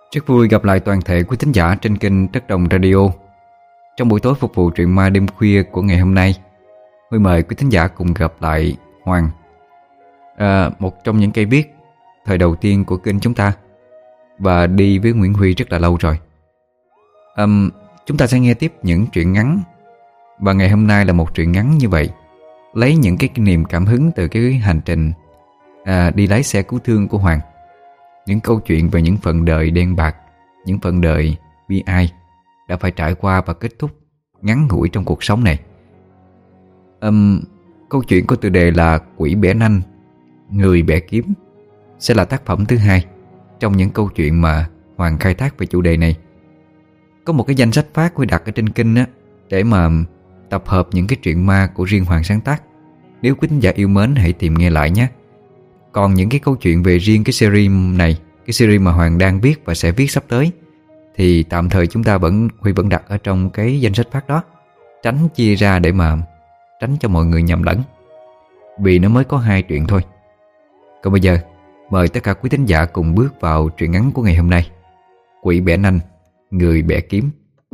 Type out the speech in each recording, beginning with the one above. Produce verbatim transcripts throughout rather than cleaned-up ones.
Rất vui gặp lại toàn thể quý thính giả trên kênh Đất Đồng Radio. Trong buổi tối phục vụ truyện ma đêm khuya của ngày hôm nay, Huy mời quý thính giả cùng gặp lại Hoàng, à, một trong những cây viết thời đầu tiên của kênh chúng ta, và đi với Nguyễn Huy rất là lâu rồi. um, Chúng ta sẽ nghe tiếp những truyện ngắn, và ngày hôm nay là một truyện ngắn như vậy, lấy những cái niềm cảm hứng từ cái hành trình à, đi lái xe cứu thương của Hoàng. Những câu chuyện về những phần đời đen bạc, những phần đời bi ai đã phải trải qua và kết thúc ngắn ngủi trong cuộc sống này. um, Câu chuyện có tựa đề là Quỷ Bẻ Nanh, Người Bẻ Kiếm sẽ là tác phẩm thứ hai trong những câu chuyện mà Hoàng khai thác về chủ đề này. Có một cái danh sách phát Huy đặt ở trên kênh á, để mà tập hợp những cái truyện ma của riêng Hoàng sáng tác. Nếu quý khán giả yêu mến hãy tìm nghe lại nhé. Còn những cái câu chuyện về riêng cái series này, cái series mà Hoàng đang viết và sẽ viết sắp tới, thì tạm thời chúng ta vẫn Huy vẫn đặt ở trong cái danh sách phát đó, tránh chia ra để mà tránh cho mọi người nhầm lẫn, vì nó mới có hai truyện thôi. Còn bây giờ mời tất cả quý thính giả cùng bước vào truyện ngắn của ngày hôm nay, Quỷ Bẻ Nanh, Người Bẻ Kiếm.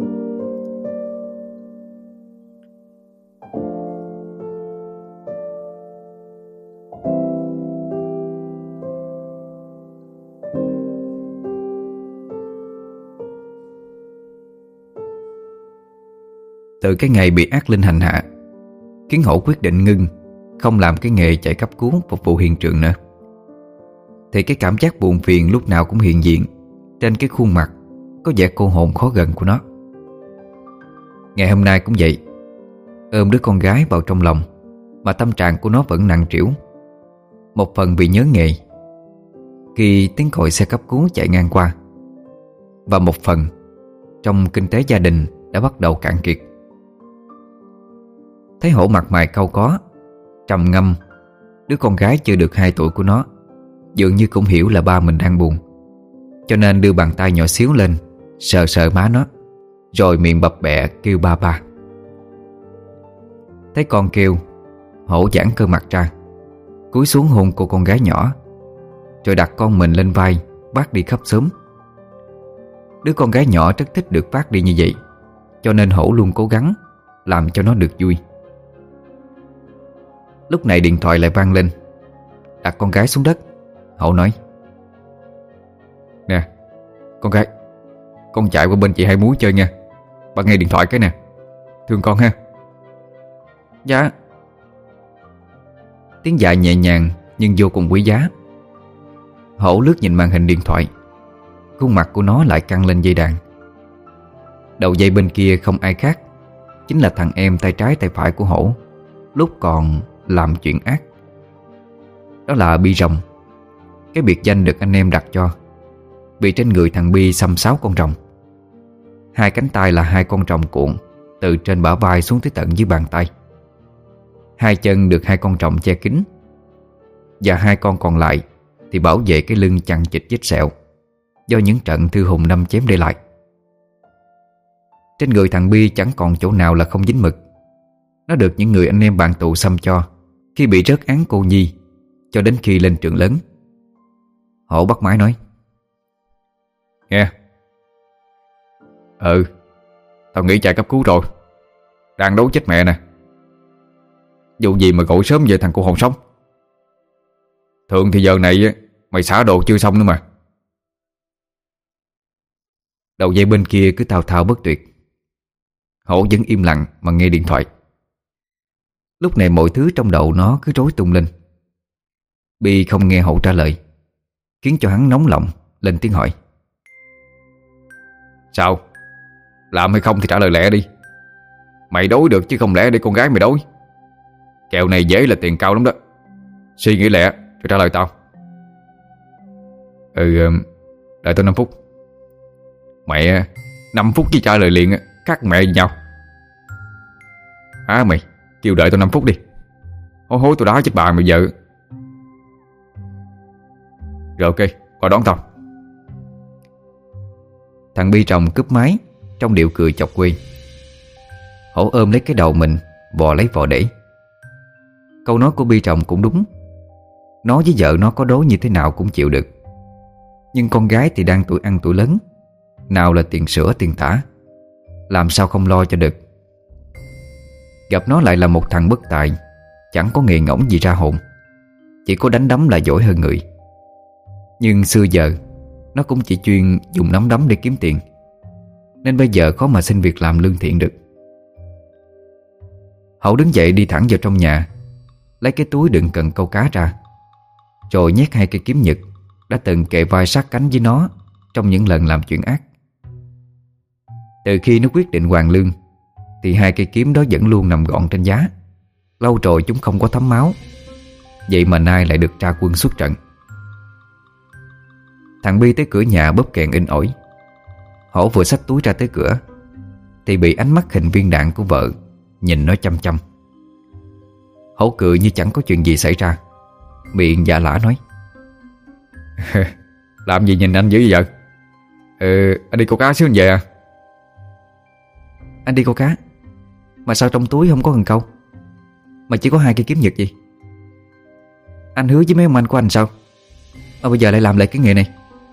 Từ cái ngày bị ác linh hành hạ, Kiến Hổ quyết định ngưng, không làm cái nghề chạy cấp cứu phục vụ hiện trường nữa. Thì cái cảm giác buồn phiền lúc nào cũng hiện diện trên cái khuôn mặt có vẻ cô hồn khó gần của nó. Ngày hôm nay cũng vậy, ôm đứa con gái vào trong lòng mà tâm trạng của nó vẫn nặng trĩu. Một phần vì nhớ nghề khi tiếng còi xe cấp cứu chạy ngang qua, và một phần trong kinh tế gia đình đã bắt đầu cạn kiệt. Thấy Hổ mặt mày cau có, trầm ngâm, đứa con gái chưa được hai tuổi của nó dường như cũng hiểu là ba mình đang buồn, cho nên đưa bàn tay nhỏ xíu lên sờ sờ má nó, rồi miệng bập bẹ kêu ba ba. Thấy con kêu, Hổ giãn cơ mặt ra, cúi xuống hôn cô con gái nhỏ, rồi đặt con mình lên vai vác đi khắp xóm. Đứa con gái nhỏ rất thích được vác đi như vậy, cho nên Hổ luôn cố gắng làm cho nó được vui. Lúc này điện thoại lại vang lên. Đặt con gái xuống đất, Hổ nói: "Nè, con gái, con chạy qua bên chị Hai Múi chơi nha. Bà nghe điện thoại cái nè, thương con ha." "Dạ." Tiếng dạ nhẹ nhàng nhưng vô cùng quý giá. Hổ lướt nhìn màn hình điện thoại, khuôn mặt của nó lại căng lên dây đàn. Đầu dây bên kia không ai khác, chính là thằng em tay trái tay phải của Hổ lúc còn làm chuyện ác. Đó là Bi Rồng, cái biệt danh được anh em đặt cho vì trên người thằng Bi xăm sáu con rồng. Hai cánh tay là hai con rồng cuộn từ trên bả vai xuống tới tận dưới bàn tay. Hai chân được hai con rồng che kín, và hai con còn lại thì bảo vệ cái lưng chằng chịt vết sẹo do những trận thư hùng đâm chém để lại. Trên người thằng Bi chẳng còn chỗ nào là không dính mực. Nó được những người anh em bạn tù xăm cho khi bị rớt án cô nhi cho đến khi lên trường lớn. Hổ bắt máy nói: "Nghe. Ừ, tao nghĩ chạy cấp cứu rồi, đang đấu chết mẹ nè. Dù gì mà gọi sớm về thằng cô hồn sống. Thường thì giờ này mày xả đồ chưa xong nữa mà." Đầu dây bên kia cứ thao thao bất tuyệt. Hổ vẫn im lặng mà nghe điện thoại. Lúc này mọi thứ trong đầu nó cứ rối tung lên. Bi không nghe Hổ trả lời, khiến cho hắn nóng lòng, lên tiếng hỏi: "Sao? Làm hay không thì trả lời lẹ đi. Mày đối được chứ không lẽ để con gái mày đối. Kèo này dễ là tiền cao lắm đó. Suy nghĩ lẹ rồi trả lời tao." "Ừ, đợi tôi năm phút. Mẹ, năm phút chứ trả lời liền khác mẹ với nhau. À mày, kêu đợi tôi năm phút đi. Hối hối tôi đá chết bà mày vợ." "Rồi ok, qua đón tao." Thằng Bi Rồng cúp máy trong điệu cười chọc quê. Hổ ôm lấy cái đầu mình, vò lấy vò để. Câu nói của Bi Rồng cũng đúng. Nó với vợ nó có đối như thế nào cũng chịu được. Nhưng con gái thì đang tuổi ăn tuổi lớn, nào là tiền sữa tiền tã, làm sao không lo cho được. Gặp nó lại là một thằng bất tài, chẳng có nghề ngỗng gì ra hồn, chỉ có đánh đấm là giỏi hơn người. Nhưng xưa giờ nó cũng chỉ chuyên dùng nắm đấm để kiếm tiền, nên bây giờ khó mà xin việc làm lương thiện được. Hậu đứng dậy đi thẳng vào trong nhà, lấy cái túi đựng cần câu cá ra, rồi nhét hai cây kiếm nhật đã từng kề vai sát cánh với nó trong những lần làm chuyện ác. Từ khi nó quyết định hoàn lương thì hai cây kiếm đó vẫn luôn nằm gọn trên giá. Lâu rồi chúng không có thấm máu, vậy mà nay lại được ra quân xuất trận. Thằng Bi tới cửa nhà bóp kèn in ỏi. Hổ vừa xách túi ra tới cửa thì bị ánh mắt hình viên đạn của vợ nhìn nó chăm chăm. Hổ cười như chẳng có chuyện gì xảy ra, miệng dạ lả nói: làm gì nhìn anh dữ vậy? Ừ, anh đi câu cá xíu anh về à? Anh đi câu cá mà sao trong túi không có cần câu, mà chỉ có hai cây kiếm nhật gì? Anh hứa với mấy ông anh của anh sao mà bây giờ lại làm lại cái nghề này?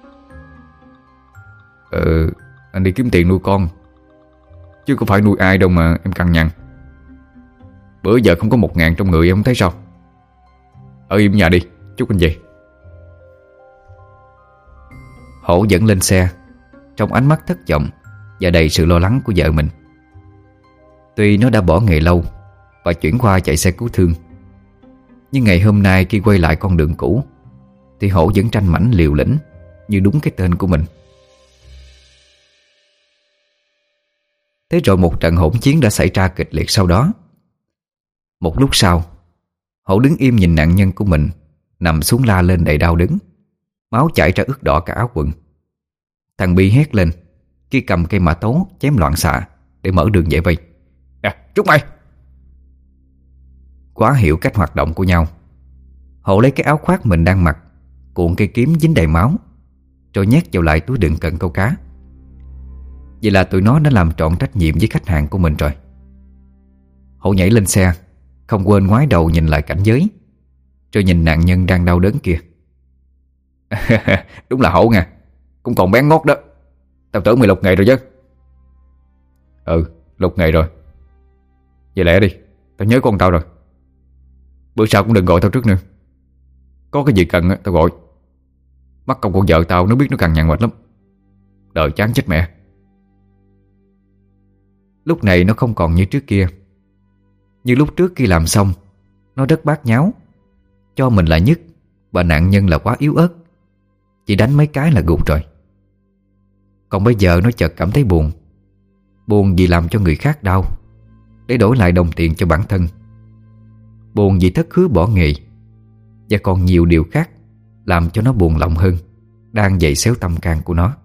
Ừ, anh đi kiếm tiền nuôi con, chứ không phải nuôi ai đâu mà em cằn nhằn. Bữa giờ không có một ngàn trong người em không thấy sao? Ở im nhà đi, chút anh về. Hổ dẫn lên xe, trong ánh mắt thất vọng và đầy sự lo lắng của vợ mình. Tuy nó đã bỏ nghề lâu và chuyển qua chạy xe cứu thương, nhưng ngày hôm nay khi quay lại con đường cũ thì Hổ vẫn tranh mảnh liều lĩnh như đúng cái tên của mình. Thế rồi một trận hỗn chiến đã xảy ra kịch liệt sau đó. Một lúc sau, Hổ đứng im nhìn nạn nhân của mình nằm xuống la lên đầy đau đớn, máu chảy ra ướt đỏ cả áo quần. Thằng Bi hét lên khi cầm cây mã tấu chém loạn xạ để mở đường giải vây. Nè, Trúc mày! Quá hiểu cách hoạt động của nhau, Hổ lấy cái áo khoác mình đang mặc, cuộn cây kiếm dính đầy máu, rồi nhét vào lại túi đựng cần câu cá. Vậy là tụi nó đã làm trọn trách nhiệm với khách hàng của mình rồi. Hổ nhảy lên xe, không quên ngoái đầu nhìn lại cảnh giới, rồi nhìn nạn nhân đang đau đớn kia. Đúng là Hổ nha, cũng còn bén ngót đó. Tao tưởng mày lục nghề rồi chứ. Ừ, lục nghề rồi. Vậy lẽ đi, tao nhớ con tao rồi. Bữa sau cũng đừng gọi tao trước nữa. Có cái gì cần tao gọi. Mắc công con vợ tao nó biết nó cằn nhằn mệt lắm. Đời chán chết mẹ. Lúc này nó không còn như trước kia. Như lúc trước khi làm xong, nó rất bát nháo, cho mình là nhất và nạn nhân là quá yếu ớt, chỉ đánh mấy cái là gục rồi. Còn bây giờ nó chợt cảm thấy buồn. Buồn vì làm cho người khác đau để đổi lại đồng tiền cho bản thân. Buồn vì thất hứa bỏ nghề. Và còn nhiều điều khác làm cho nó buồn lòng hơn, đang dậy xéo tâm can của nó.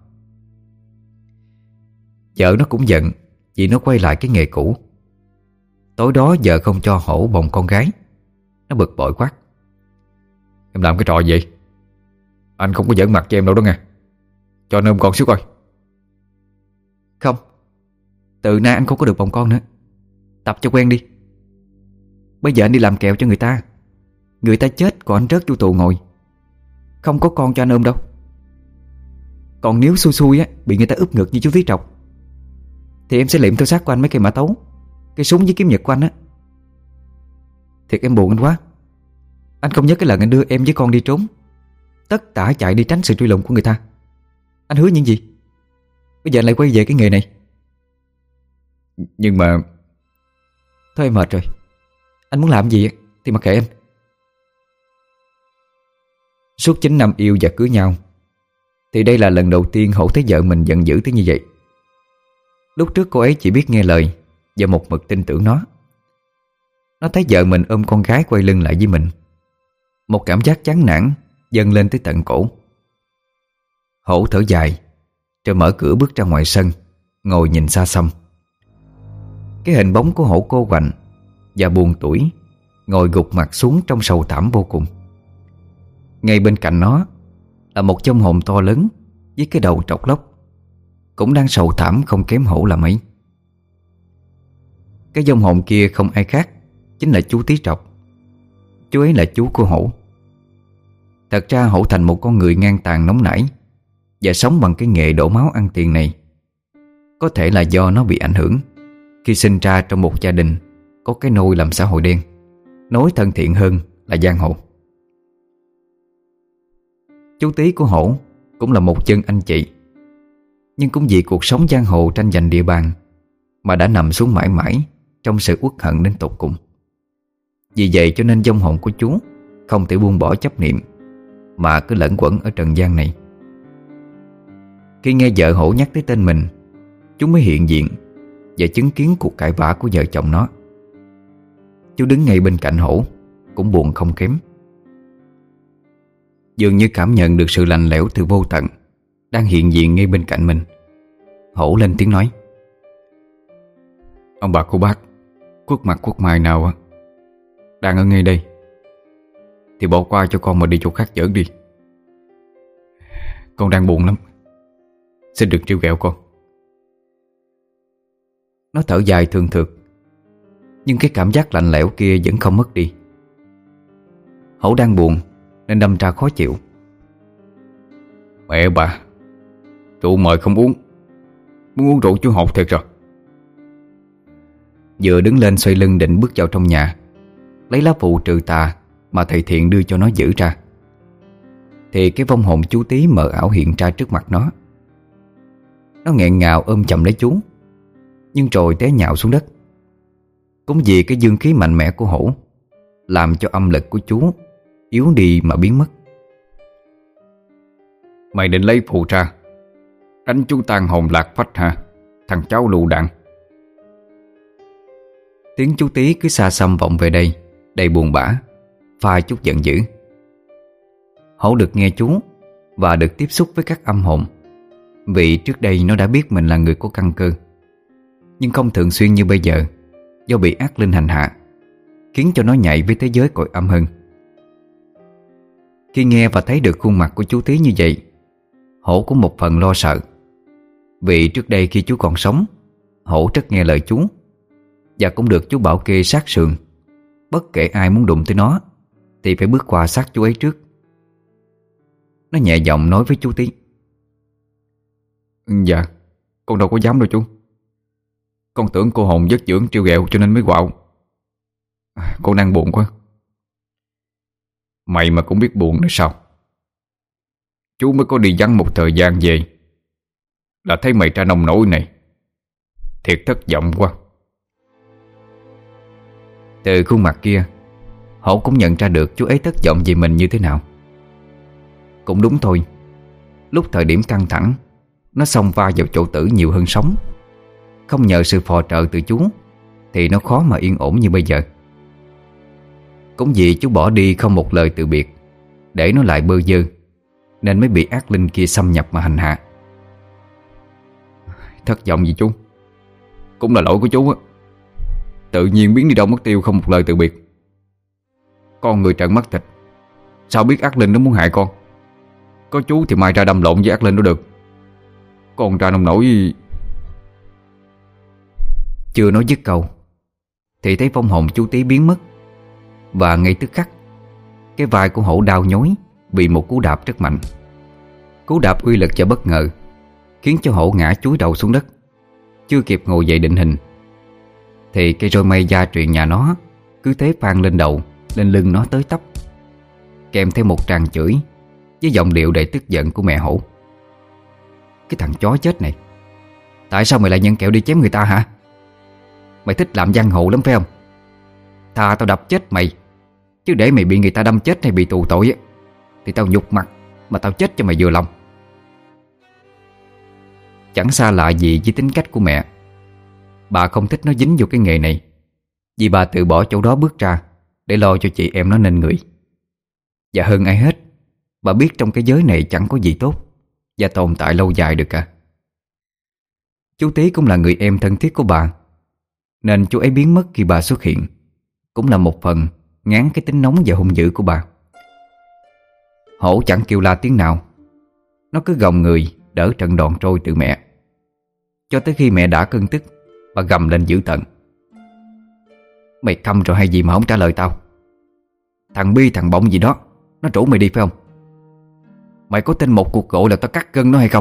Vợ nó cũng giận vì nó quay lại cái nghề cũ. Tối đó vợ không cho Hổ bồng con gái. Nó bực bội quát: Em làm cái trò gì vậy? Anh không có giỡn mặt cho em đâu đó nghe. Cho anh ôm con xíu coi. Không, từ nay anh không có được bồng con nữa. Tập cho quen đi. Bây giờ anh đi làm kẹo cho người ta, người ta chết còn anh rớt vô tù ngồi. Không có con cho anh ôm đâu. Còn nếu xui xui á, bị người ta úp ngực như chú Tí Trọc, thì em sẽ liệm theo xác của anh mấy cây mã tấu, cây súng với kiếm nhật của anh á. Thiệt em buồn anh quá. Anh không nhớ cái lần anh đưa em với con đi trốn, tất tả chạy đi tránh sự truy lùng của người ta. Anh hứa những gì? Bây giờ anh lại quay về cái nghề này. Nhưng mà thôi em mệt rồi. Anh muốn làm gì thì mặc kệ em. Suốt chín năm yêu và cưới nhau thì đây là lần đầu tiên Hổ thấy vợ mình giận dữ tới như vậy. Lúc trước cô ấy chỉ biết nghe lời và một mực tin tưởng nó. Nó thấy vợ mình ôm con gái quay lưng lại với mình, một cảm giác chán nản dâng lên tới tận cổ. Hổ thở dài rồi mở cửa bước ra ngoài sân, ngồi nhìn xa xăm. Cái hình bóng của Hổ cô quạnh và buồn tủi ngồi gục mặt xuống trong sầu thảm vô cùng. Ngay bên cạnh nó là một vong hồn to lớn với cái đầu trọc lóc, cũng đang sầu thảm không kém Hổ là mấy. Cái vong hồn kia không ai khác chính là chú Tí Trọc. Chú ấy là chú của Hổ. Thật ra Hổ thành một con người ngang tàn nóng nảy và sống bằng cái nghề đổ máu ăn tiền này. Có thể là do nó bị ảnh hưởng khi sinh ra trong một gia đình có cái nôi làm xã hội đen, nói thân thiện hơn là giang hồ. Chú Tí của Hổ cũng là một chân anh chị, nhưng cũng vì cuộc sống giang hồ tranh giành địa bàn mà đã nằm xuống mãi mãi trong sự uất hận đến tột cùng. Vì vậy cho nên vong hồn của chú không thể buông bỏ chấp niệm, mà cứ lẩn quẩn ở trần gian này. Khi nghe vợ Hổ nhắc tới tên mình, chú mới hiện diện và chứng kiến cuộc cãi vã của vợ chồng nó. Chú đứng ngay bên cạnh Hổ cũng buồn không kém. Dường như cảm nhận được sự lạnh lẽo từ vô tận đang hiện diện ngay bên cạnh mình, Hổ lên tiếng nói: "Ông bà cô bác, Quốc Mặt Quốc Mai nào đang ở ngay đây thì bỏ qua cho con mà đi chỗ khác giỡn đi. Con đang buồn lắm, xin đừng trêu ghẹo con." Nó thở dài thường thượt, nhưng cái cảm giác lạnh lẽo kia vẫn không mất đi. Hổ đang buồn nên đâm ra khó chịu: "Mẹ bà, rượu mời không uống, muốn uống rượu chú hột thiệt rồi." Vừa đứng lên xoay lưng định bước vào trong nhà, lấy lá phù trừ tà mà thầy Thiện đưa cho nó giữ ra, thì cái vong hồn chú Tí mờ ảo hiện ra trước mặt nó. Nó nghẹn ngào ôm chầm lấy chú, nhưng rồi té nhào xuống đất. Cũng vì cái dương khí mạnh mẽ của Hổ làm cho âm lực của chú yếu đi mà biến mất. "Mày định lấy phù ra đánh chú tan hồn lạc phách hả, thằng cháu lựu đạn?" Tiếng chú Tí cứ xa xăm vọng về đây, đầy buồn bã, pha chút giận dữ. Hổ được nghe chú và được tiếp xúc với các âm hồn, vì trước đây nó đã biết mình là người có căn cơ, nhưng không thường xuyên như bây giờ, do bị ác linh hành hạ, khiến cho nó nhạy với thế giới cõi âm hơn. Khi nghe và thấy được khuôn mặt của chú Tí như vậy, Hổ cũng một phần lo sợ. Vì trước đây khi chú còn sống, Hổ rất nghe lời chú, và cũng được chú bảo kê sát sườn, bất kể ai muốn đụng tới nó thì phải bước qua xác chú ấy trước. Nó nhẹ giọng nói với chú Tí: "Dạ, con đâu có dám đâu chú. Con tưởng cô hồn vất dưỡng trêu ghẹo cho nên mới quạo. Con đang buồn quá." "Mày mà cũng biết buồn nữa sao? Chú mới có đi vắng một thời gian về là thấy mày ra nông nổi này. Thiệt thất vọng quá." Từ khuôn mặt kia, Hổ cũng nhận ra được chú ấy thất vọng vì mình như thế nào. Cũng đúng thôi, lúc thời điểm căng thẳng, nó xông va vào chỗ tử nhiều hơn sống. Không nhờ sự phò trợ từ chú thì nó khó mà yên ổn như bây giờ. Cũng vì chú bỏ đi không một lời từ biệt, để nó lại bơ vơ, nên mới bị ác linh kia xâm nhập mà hành hạ. "Thất vọng gì chú? Cũng là lỗi của chú á. Tự nhiên biến đi đâu mất tiêu không một lời từ biệt. Con người trợn mắt thịt, sao biết ác linh nó muốn hại con? Có chú thì mai ra đâm lộn với ác linh nó được. Con ra nông nổi." Chưa nói dứt câu thì thấy vong hồn chú Tí biến mất, và ngay tức khắc cái vai của Hổ đau nhói bị một cú đạp rất mạnh. Cú đạp uy lực và bất ngờ khiến cho Hổ ngã chúi đầu xuống đất. Chưa kịp ngồi dậy định hình thì cây roi mây gia truyền nhà nó cứ thế phang lên đầu, lên lưng nó tới tấp, kèm theo một tràng chửi với giọng điệu đầy tức giận của mẹ Hổ: "Cái thằng chó chết này, tại sao mày lại nhận kẹo đi chém người ta hả? Mày thích làm giang hồ lắm phải không? Thà tao đập chết mày, chứ để mày bị người ta đâm chết hay bị tù tội á, thì tao nhục mặt mà tao chết cho mày vừa lòng." Chẳng xa lạ gì với tính cách của mẹ. Bà không thích nó dính vô cái nghề này, vì bà tự bỏ chỗ đó bước ra để lo cho chị em nó nên người. Và hơn ai hết, bà biết trong cái giới này chẳng có gì tốt và tồn tại lâu dài được cả. Chú Tí cũng là người em thân thiết của bà, nên chú ấy biến mất khi bà xuất hiện cũng là một phần ngán cái tính nóng và hung dữ của bà. Hổ chẳng kêu la tiếng nào, nó cứ gồng người đỡ trận đòn trôi từ mẹ, cho tới khi mẹ đã cơn tức, bà gầm lên dữ tợn: "Mày câm rồi hay gì mà không trả lời tao? Thằng Bi thằng Bọng gì đó nó rủ mày đi phải không? Mày có tin một cuộc gọi là tao cắt gân nó hay không?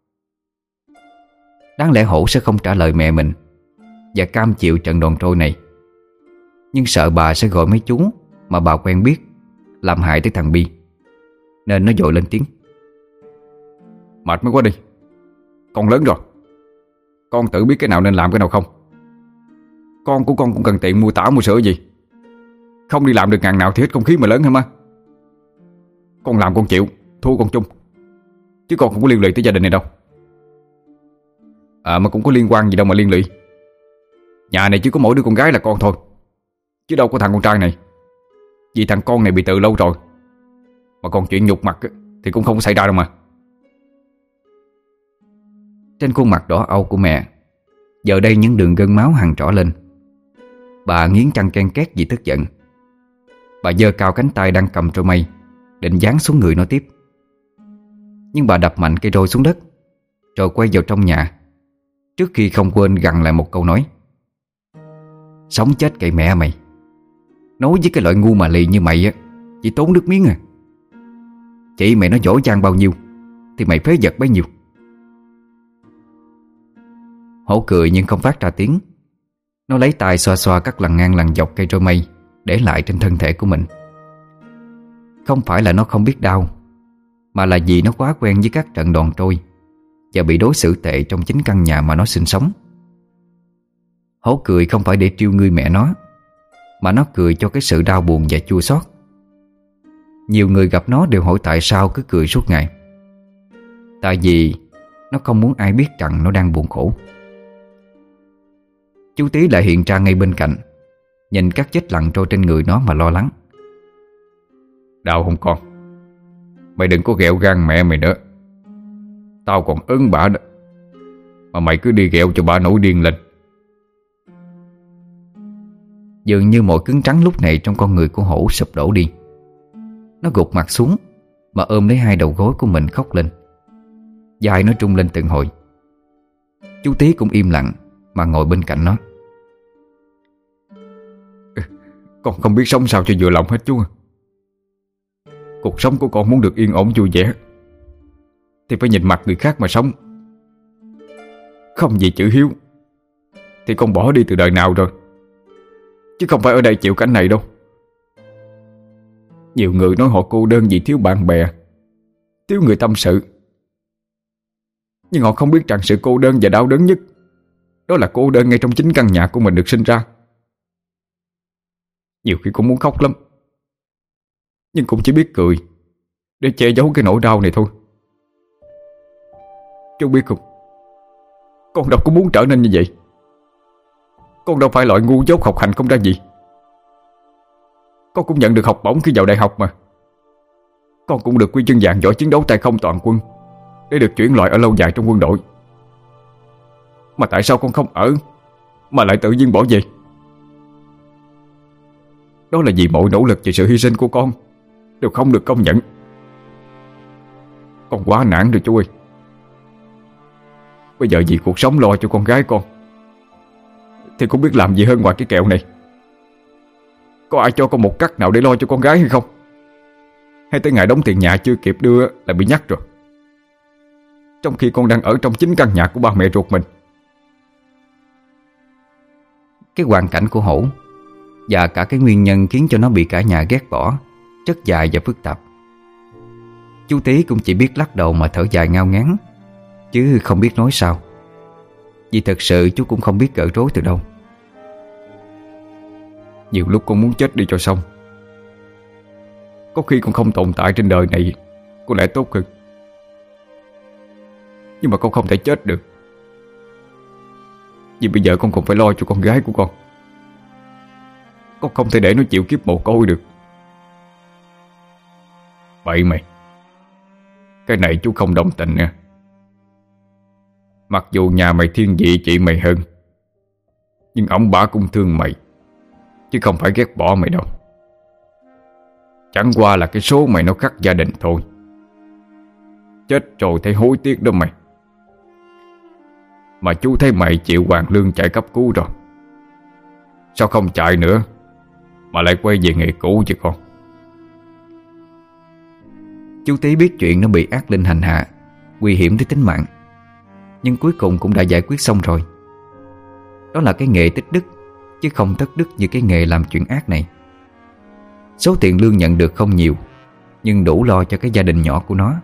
Đáng lẽ Hổ sẽ không trả lời mẹ mình và cam chịu trận đòn trôi này, nhưng sợ bà sẽ gọi mấy chú mà bà quen biết làm hại tới thằng Bi, nên nó vội lên tiếng. Mệt mới quá đi. Con lớn rồi, con tự biết cái nào nên làm cái nào không. Con của con cũng cần tiền mua tảo mua sữa gì. Không đi làm được ngàn nào thì hết không khí mà lớn hả má. Con làm con chịu, thua con chung, chứ con không có liên lụy tới gia đình này đâu. À mà cũng có liên quan gì đâu mà liên lụy. Nhà này chỉ có mỗi đứa con gái là con thôi, chứ đâu có thằng con trai này. Vì thằng con này bị tự lâu rồi. Mà còn chuyện nhục mặt thì cũng không có xảy ra đâu mà. Trên khuôn mặt đỏ âu của mẹ giờ đây những đường gân máu hằn rõ lên. Bà nghiến răng ken két vì tức giận. Bà giơ cao cánh tay đang cầm trôi mây, định giáng xuống người nó tiếp. Nhưng bà đập mạnh cây roi xuống đất, rồi quay vào trong nhà, trước khi không quên gằn lại một câu nói. Sống chết kệ mẹ mày. Nói với cái loại ngu mà lì như mày á, chỉ tốn nước miếng à. Chị mày nó giỏi giang bao nhiêu thì mày phế vật bấy nhiêu. Hổ cười nhưng không phát ra tiếng. Nó lấy tay xoa xoa các lằn ngang lằn dọc cây roi mây để lại trên thân thể của mình. Không phải là nó không biết đau, mà là vì nó quá quen với các trận đòn trôi và bị đối xử tệ trong chính căn nhà mà nó sinh sống. Hổ cười không phải để trêu ngươi mẹ nó, mà nó cười cho cái sự đau buồn và chua xót. Nhiều người gặp nó đều hỏi tại sao cứ cười suốt ngày. Tại vì nó không muốn ai biết rằng nó đang buồn khổ. Chú Tí lại hiện ra ngay bên cạnh, nhìn các vết lằn trôi trên người nó mà lo lắng. Đau không con? Mày đừng có ghẹo gan mẹ mày nữa. Tao còn ưng bả đó, mà mày cứ đi ghẹo cho bà nổi điên lên. Dường như mọi cứng trắng lúc này trong con người của Hổ sụp đổ đi. Nó gục mặt xuống mà ôm lấy hai đầu gối của mình khóc lên. Vai nó trung lên từng hồi. Chú Tí cũng im lặng mà ngồi bên cạnh nó. Con không biết sống sao cho vừa lòng hết chú. Cuộc sống của con muốn được yên ổn vui vẻ thì phải nhìn mặt người khác mà sống. Không vì chữ hiếu thì con bỏ đi từ đời nào rồi, chứ không phải ở đây chịu cảnh này đâu. Nhiều người nói họ cô đơn vì thiếu bạn bè, thiếu người tâm sự. Nhưng họ không biết rằng sự cô đơn và đau đớn nhất đó là cô đơn ngay trong chính căn nhà của mình được sinh ra. Nhiều khi cũng muốn khóc lắm, nhưng cũng chỉ biết cười để che giấu cái nỗi đau này thôi. Chú biết không, con đâu có muốn trở nên như vậy. Con đâu phải loại ngu dốt học hành không ra gì. Con cũng nhận được học bổng khi vào đại học mà. Con cũng được huy chương vàng giỏi chiến đấu tay không toàn quân để được chuyển loại ở lâu dài trong quân đội. Mà tại sao con không ở mà lại tự nhiên bỏ về? Đó là vì mọi nỗ lực và sự hy sinh của con đều không được công nhận. Con quá nản rồi chú ơi. Bây giờ vì cuộc sống lo cho con gái con thì cũng biết làm gì hơn ngoài cái kẹo này. Có ai cho con một cắt nào để lo cho con gái hay không? Hay tới ngày đóng tiền nhà chưa kịp đưa là bị nhắc rồi, trong khi con đang ở trong chính căn nhà của ba mẹ ruột mình. Cái hoàn cảnh của Hổ và cả cái nguyên nhân khiến cho nó bị cả nhà ghét bỏ rất dài và phức tạp. Chú Tí cũng chỉ biết lắc đầu mà thở dài ngao ngán, chứ không biết nói sao. Vì thật sự chú cũng không biết gỡ rối từ đâu. Nhiều lúc con muốn chết đi cho xong. Có khi con không tồn tại trên đời này có lẽ tốt hơn. Nhưng mà con không thể chết được, vì bây giờ con còn phải lo cho con gái của con. Con không thể để nó chịu kiếp mồ côi được. Bậy mày, cái này chú không đồng tình nha. Mặc dù nhà mày thiên vị chị mày hơn, nhưng ông bà cũng thương mày, chứ không phải ghét bỏ mày đâu. Chẳng qua là cái số mày nó khắc gia đình thôi. Chết rồi thấy hối tiếc đó mày. Mà chú thấy mày chịu hoàn lương chạy cấp cứu rồi, sao không chạy nữa mà lại quay về nghề cũ chứ con? Chú Tí biết chuyện nó bị ác linh hành hạ, nguy hiểm tới tính mạng, nhưng cuối cùng cũng đã giải quyết xong rồi. Đó là cái nghề tích đức, chứ không thất đức như cái nghề làm chuyện ác này. Số tiền lương nhận được không nhiều, nhưng đủ lo cho cái gia đình nhỏ của nó.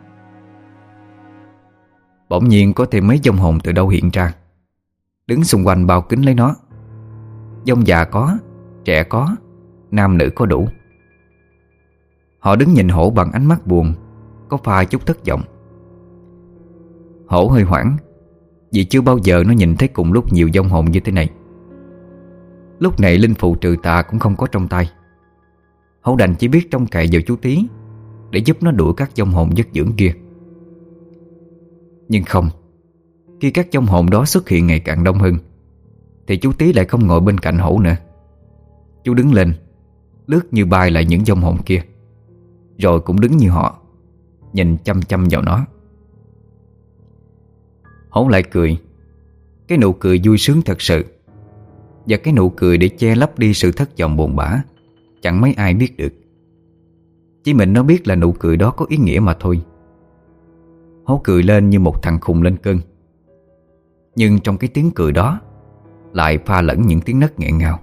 Bỗng nhiên có thêm mấy vong hồn từ đâu hiện ra, đứng xung quanh bao kính lấy nó. Vong già có, trẻ có, nam nữ có đủ. Họ đứng nhìn Hổ bằng ánh mắt buồn, có pha chút thất vọng. Hổ hơi hoảng, vì chưa bao giờ nó nhìn thấy cùng lúc nhiều vong hồn như thế này. Lúc này linh phù trừ tà cũng không có trong tay. Hổ đành chỉ biết trông cậy vào chú Tí để giúp nó đuổi các vong hồn dất dưỡng kia. Nhưng không, khi các vong hồn đó xuất hiện ngày càng đông hơn, thì chú Tí lại không ngồi bên cạnh Hổ nữa. Chú đứng lên, lướt như bay lại những vong hồn kia, rồi cũng đứng như họ, nhìn chăm chăm vào nó. Hổ lại cười, cái nụ cười vui sướng thật sự, và cái nụ cười để che lấp đi sự thất vọng buồn bã chẳng mấy ai biết được. Chỉ mình nó biết là nụ cười đó có ý nghĩa mà thôi. Hổ cười lên như một thằng khùng lên cơn, nhưng trong cái tiếng cười đó lại pha lẫn những tiếng nấc nghẹn ngào.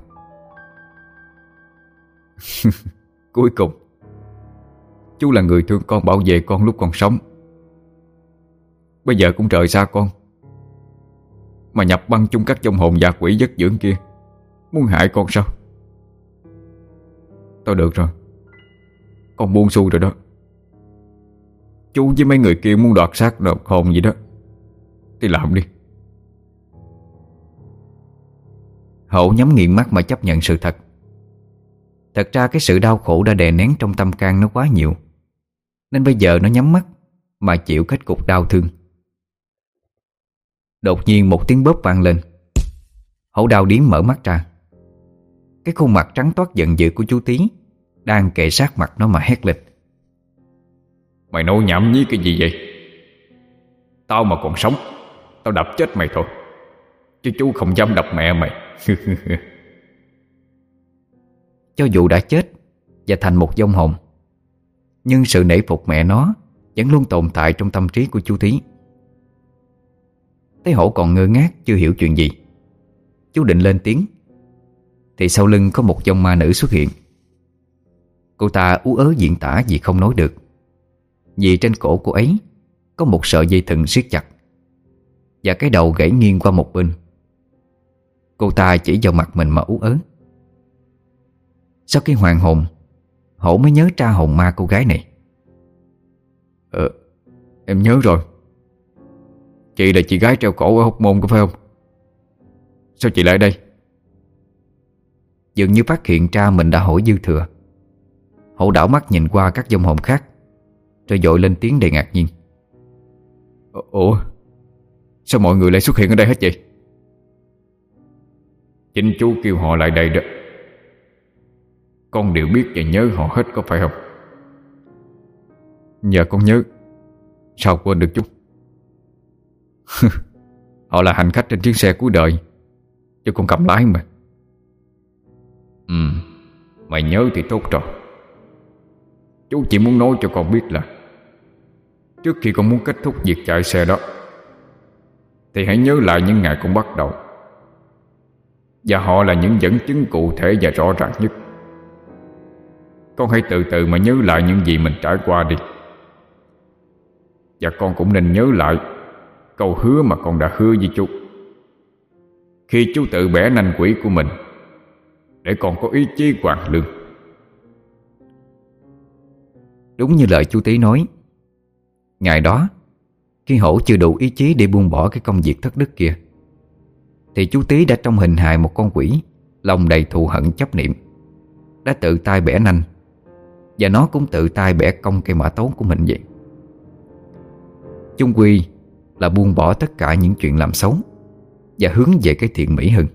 Cuối cùng chú là người thương con, bảo vệ con lúc còn sống. Bây giờ cũng rời xa con, mà nhập băng chung các vong hồn và quỷ dất dưỡng kia, muốn hại con sao? Thôi được rồi, con buông xuôi rồi đó. Chú với mấy người kia muốn đoạt xác đoạt hồn gì đó thì làm đi. Hổ nhắm nghiền mắt mà chấp nhận sự thật. Thật ra cái sự đau khổ đã đè nén trong tâm can nó quá nhiều, nên bây giờ nó nhắm mắt mà chịu kết cục đau thương. Đột nhiên một tiếng bóp vang lên. Hổ đau điếng mở mắt ra. Cái khuôn mặt trắng toát giận dữ của chú Tí đang kề sát mặt nó mà hét lên: Mày nói nhảm nhí cái gì vậy? Tao mà còn sống, tao đập chết mày thôi, chứ chú không dám đập mẹ mày. Cho dù đã chết và thành một vong hồn, nhưng sự nể phục mẹ nó vẫn luôn tồn tại trong tâm trí của chú Tí. Thấy Hổ còn ngơ ngác chưa hiểu chuyện gì, chú định lên tiếng, thì sau lưng có một vong ma nữ xuất hiện. Cô ta ú ớ diễn tả vì không nói được, vì trên cổ cô ấy có một sợi dây thừng siết chặt, và cái đầu gãy nghiêng qua một bên. Cô ta chỉ vào mặt mình mà ú ớ. Sau khi hoàn hồn, Hổ mới nhớ ra hồn ma cô gái này. Ờ, em nhớ rồi. Chị là chị gái treo cổ ở Hóc Môn có phải không? Sao chị lại ở đây? Dường như phát hiện ra mình đã hỏi dư thừa, Hổ đảo mắt nhìn qua các vong hồn khác, rồi vội lên tiếng đầy ngạc nhiên. Ủa, sao mọi người lại xuất hiện ở đây hết vậy? Chính chú kêu họ lại đây đó. Con đều biết và nhớ họ hết có phải không? Dạ con nhớ. Sao quên được chú? Họ là hành khách trên chuyến xe cuối đời, chứ con cầm lái mà. Ừ, mày nhớ thì tốt rồi. Chú chỉ muốn nói cho con biết là trước khi con muốn kết thúc việc chạy xe đó, thì hãy nhớ lại những ngày con bắt đầu. Và họ là những dẫn chứng cụ thể và rõ ràng nhất. Con hãy từ từ mà nhớ lại những gì mình trải qua đi. Và con cũng nên nhớ lại câu hứa mà con đã hứa với chú, khi chú tự bẻ nanh quỷ của mình, để con có ý chí hoàn lương. Đúng như lời chú Tí nói, ngày đó khi Hổ chưa đủ ý chí để buông bỏ cái công việc thất đức kia, thì chú Tí đã trong hình hài một con quỷ lòng đầy thù hận chấp niệm, đã tự tay bẻ nanh, và nó cũng tự tay bẻ cong cây mã tấu của mình vậy. Chung quy là buông bỏ tất cả những chuyện làm xấu và hướng về cái thiện mỹ hơn.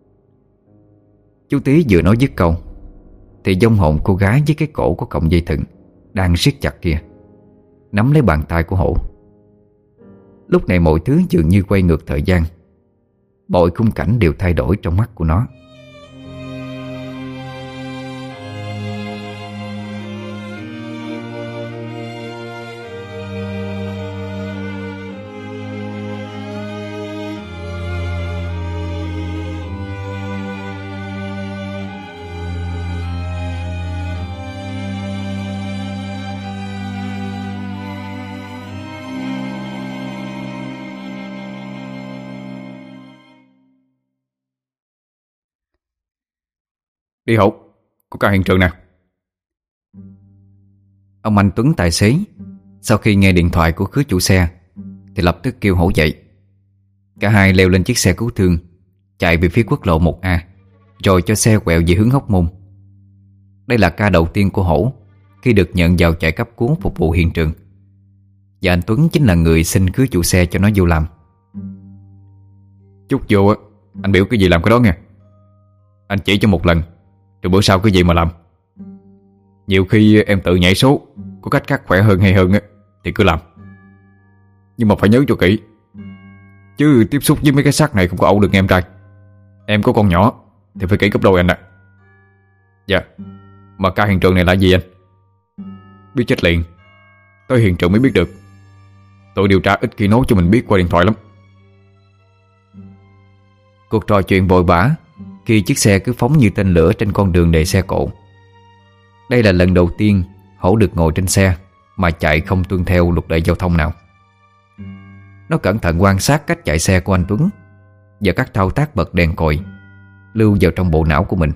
Chú Tí vừa nói dứt câu, thì vong hồn cô gái với cái cổ có cọng dây thừng đang siết chặt kia nắm lấy bàn tay của Hổ. Lúc này mọi thứ dường như quay ngược thời gian, mọi khung cảnh đều thay đổi trong mắt của nó. Đi Hổ, có cả hiện trường nè. Ông anh Tuấn tài xế sau khi nghe điện thoại của khứa chủ xe thì lập tức kêu Hổ dậy. Cả hai leo lên chiếc xe cứu thương, chạy về phía quốc lộ một A, rồi cho xe quẹo về hướng Hóc Môn. Đây là ca đầu tiên của Hổ khi được nhận vào chạy cấp cứu phục vụ hiện trường, và anh Tuấn chính là người xin khứa chủ xe cho nó vô làm. Chút vô á, anh biểu cái gì làm cái đó nghe. Anh chỉ cho một lần, rồi bữa sau cái gì mà làm. Nhiều khi em tự nhảy số có cách khác khỏe hơn hay hơn á thì cứ làm. Nhưng mà phải nhớ cho kỹ, chứ tiếp xúc với mấy cái xác này không có ẩu được nghe em trai. Em có con nhỏ thì phải kỹ gấp đôi anh ạ. Dạ, mà ca hiện trường này là gì anh? Biết chết liền, tới hiện trường mới biết được. Tụi điều tra ít khi nói cho mình biết qua điện thoại lắm. Cuộc trò chuyện vội vã khi chiếc xe cứ phóng như tên lửa trên con đường đầy xe cộ. Đây là lần đầu tiên Hổ được ngồi trên xe mà chạy không tuân theo luật lệ giao thông nào. Nó cẩn thận quan sát cách chạy xe của anh Tuấn và các thao tác bật đèn còi lưu vào trong bộ não của mình.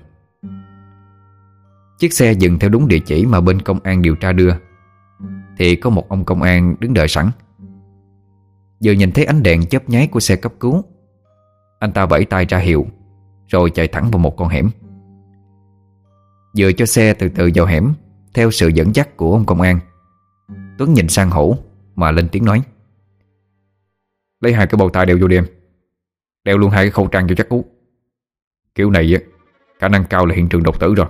Chiếc xe dừng theo đúng địa chỉ mà bên công an điều tra đưa, thì có một ông công an đứng đợi sẵn. Vừa nhìn thấy ánh đèn chớp nháy của xe cấp cứu, anh ta vẫy tay ra hiệu, rồi chạy thẳng vào một con hẻm. Vừa cho xe từ từ vào hẻm theo sự dẫn dắt của ông công an, Tuấn nhìn sang Hổ mà lên tiếng nói: Lấy hai cái bầu tai đeo vô đi em. Đeo luôn hai cái khẩu trang cho chắc cú. Kiểu này khả năng cao là hiện trường đột tử rồi.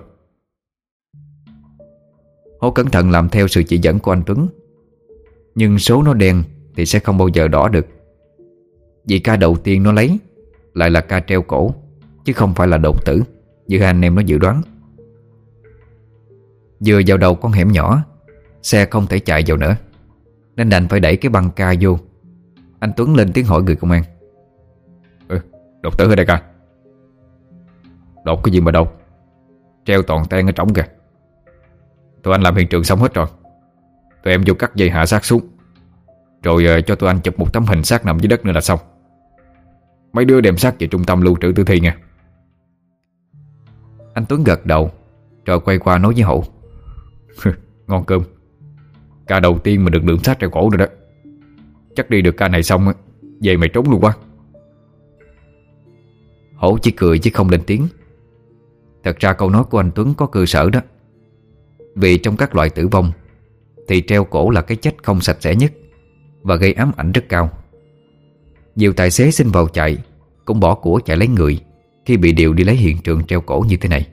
Hổ cẩn thận làm theo sự chỉ dẫn của anh Tuấn. Nhưng số nó đen thì sẽ không bao giờ đỏ được, vì ca đầu tiên nó lấy lại là ca treo cổ, chứ không phải là đột tử như hai anh em nó dự đoán. Vừa vào đầu con hẻm nhỏ, xe không thể chạy vào nữa, nên đành phải đẩy cái băng ca vô. Anh Tuấn lên tiếng hỏi người công an: Ừ, đột tử ở đây ca. Đột cái gì mà đâu, treo toàn ten ở trỏng kìa. Tụi anh làm hiện trường xong hết rồi. Tụi em vô cắt dây hạ xác xuống, rồi uh, cho tụi anh chụp một tấm hình xác nằm dưới đất nữa là xong. Mấy đứa đem xác về trung tâm lưu trữ tử thi nha. Anh Tuấn gật đầu, rồi quay qua nói với Hậu: Ngon cơm. Ca đầu tiên mà được lượm xác treo cổ rồi đó. Chắc đi được ca này xong về mày trốn luôn quá. Hổ chỉ cười chứ không lên tiếng. Thật ra câu nói của anh Tuấn có cơ sở đó. Vì trong các loại tử vong thì treo cổ là cái chết không sạch sẽ nhất và gây ám ảnh rất cao. Nhiều tài xế xin vào chạy cũng bỏ của chạy lấy người khi bị điều đi lấy hiện trường treo cổ như thế này.